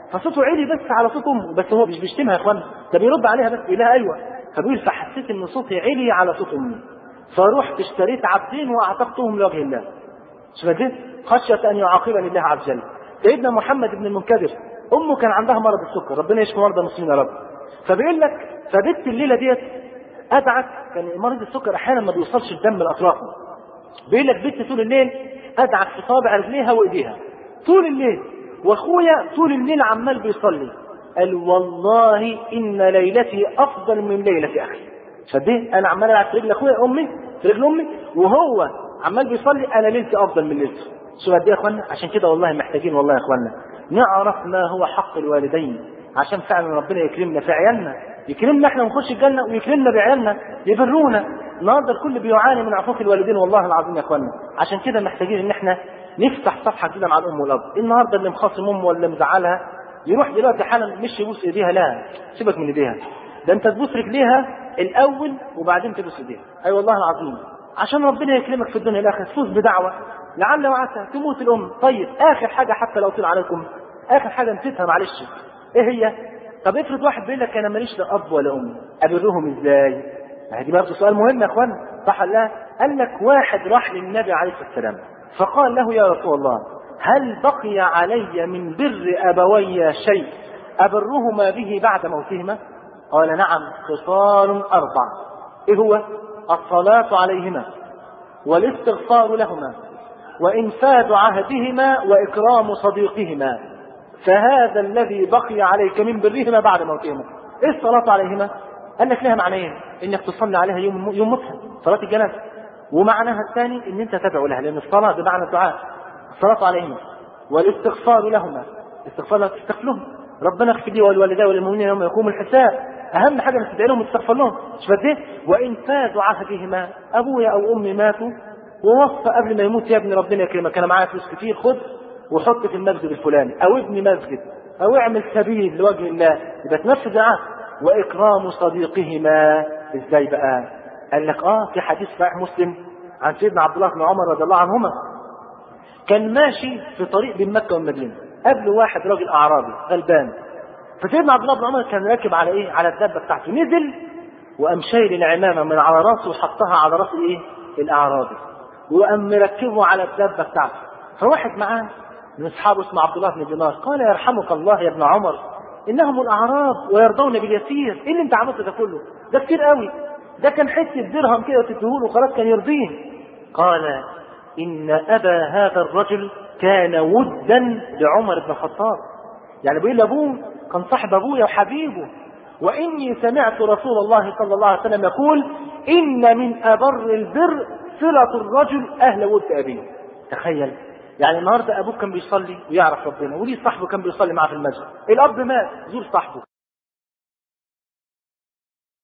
فصوته عالي بس على صوت امه، بس هو مش بيشتمها يا اخوانا، ده بيرد عليها بس بيقول لها ايوه. فبيقول فحسيت ان صوتي عالي على صوت امي، فرحت اشتريت عبدين واعتقتهم لوجه الله. شوف دي خشيه ان يعاقبني الله عز وجل. سيدنا محمد بن المنكدر امه كان عندها مرض السكر، ربنا يشفي مرضى المسلمين يا رب. فبيقول لك فبت الليله ديت ادعك، كان مريض السكر احيانا ما بيوصلش الدم لاطرافه. بيقول لك بت طول الليل ادعك في صابع رجليها وايديها طول الليل، واخويا طول الليل عمال بيصلي. قال والله ان ليلتي افضل من ليله اخي. فدي انا عمال العب في رجل اخويا امي في رجل امي وهو عمال بيصلي، انا ليلتي افضل من ليلته. شو قد ايه يا اخوانا؟ عشان كده والله محتاجين والله يا اخوانا نعرف ما هو حق الوالدين، عشان فعلا ربنا يكرمنا في عيالنا، يكرمنا احنا ونخش الجنه ويكرمنا بعيالنا يبرونا. النهارده الكل بيعاني من عقوق الوالدين والله العظيم يا اخوانا. عشان كده محتاجين ان احنا نفتح صفحه جديده مع الام والاب. النهارده اللي مخاصم امه ولا مزعلها يروح دلوقتي حالا مش يبوس ايديها، لا سيبك من ايديها، ده انت تبوس رجليها الاول وبعدين تبوس ايديها. اي أيوة والله العظيم، عشان ربنا يكرمك في الدنيا الاخره، تفوز بدعوه لعل وعسى تموت الام. طيب اخر حاجه حتى لو طول عليكم، اخر حاجه نسيتها معلش، ايه هي؟ طب افرض واحد بيقول لك انا ماليش لا اب ولا ام، ابرهم ازاي؟ دي برضه سؤال مهم يا اخوانا، صح ولا لا؟ قال لك واحد راح للنبي عليه الصلاه والسلام فقال له يا رسول الله هل بقي علي من بر ابوي شيء ابرهما به بعد موتهما؟ قال نعم، خصال اربع. ايه هو؟ الصلاه عليهما، والاستغفار لهما، وانفاذ عهدهما، واكرام صديقهما، فهذا الذي بقي عليك من برهما بعد موتهما. ايه الصلاه عليهما؟ قال لك لها معنيين، انك تصلي عليها يوم يوم موتها، صلاه الجنازه، ومعناها الثاني ان انت تدعو لها، لان الصلاه بمعنى الدعاء. الصلاه عليهما والاستغفار لهما، الاستغفار لها تستغفر لهم، ربنا اغفر لي ولوالدي وللمؤمنين يوم يقوم الحساب. اهم حاجه انك تدعي لهم وتستغفر لهم. مش فاهم؟ وانفاذ عهدهما، ابويا او امي ماتوا ووصى قبل ما يموت يا ابني ربنا يكرمك انا معايا فلوس كتير، خد وحط في المسجد الفلاني، او ابني مسجد، او اعمل سبيل لوجه الله، يبقى تنفذ العهد. واكرام صديقهما ازاي بقى؟ قال لك اه في حديث صحيح مسلم عن سيدنا عبد الله بن عمر رضي الله عنهما، كان ماشي في طريق بين مكه والمدينه، قبله واحد راجل اعرابي غلبان، فسيدنا عبد الله بن عمر كان راكب على ايه؟ على الدابه بتاعته، نزل وقام شايل العمامه من على راسه وحطها على راس الايه؟ الاعرابي، وقام مركبه على الدابه بتاعته. فواحد معاه من اصحابه اسمه عبد الله بن دينار قال يرحمك الله يا ابن عمر انهم الاعراب ويرضون باليسير، ايه اللي انت عملته ده كله؟ ده كتير قوي، ده كان حته درهم كده وتديهوله وخلاص كان يرضيه. قال ان ابا هذا الرجل كان ودا لعمر بن الخطاب، يعني بيقول لابوه كان صاحب ابويا وحبيبه، واني سمعت رسول الله صلى الله عليه وسلم يقول ان من ابر البر صله الرجل اهل ود ابيه. تخيل، يعني النهارده ابوك كان بيصلي ويعرف ربنا، وليه صاحبه كان بيصلي معاه في المسجد، الاب مات زور صاحبه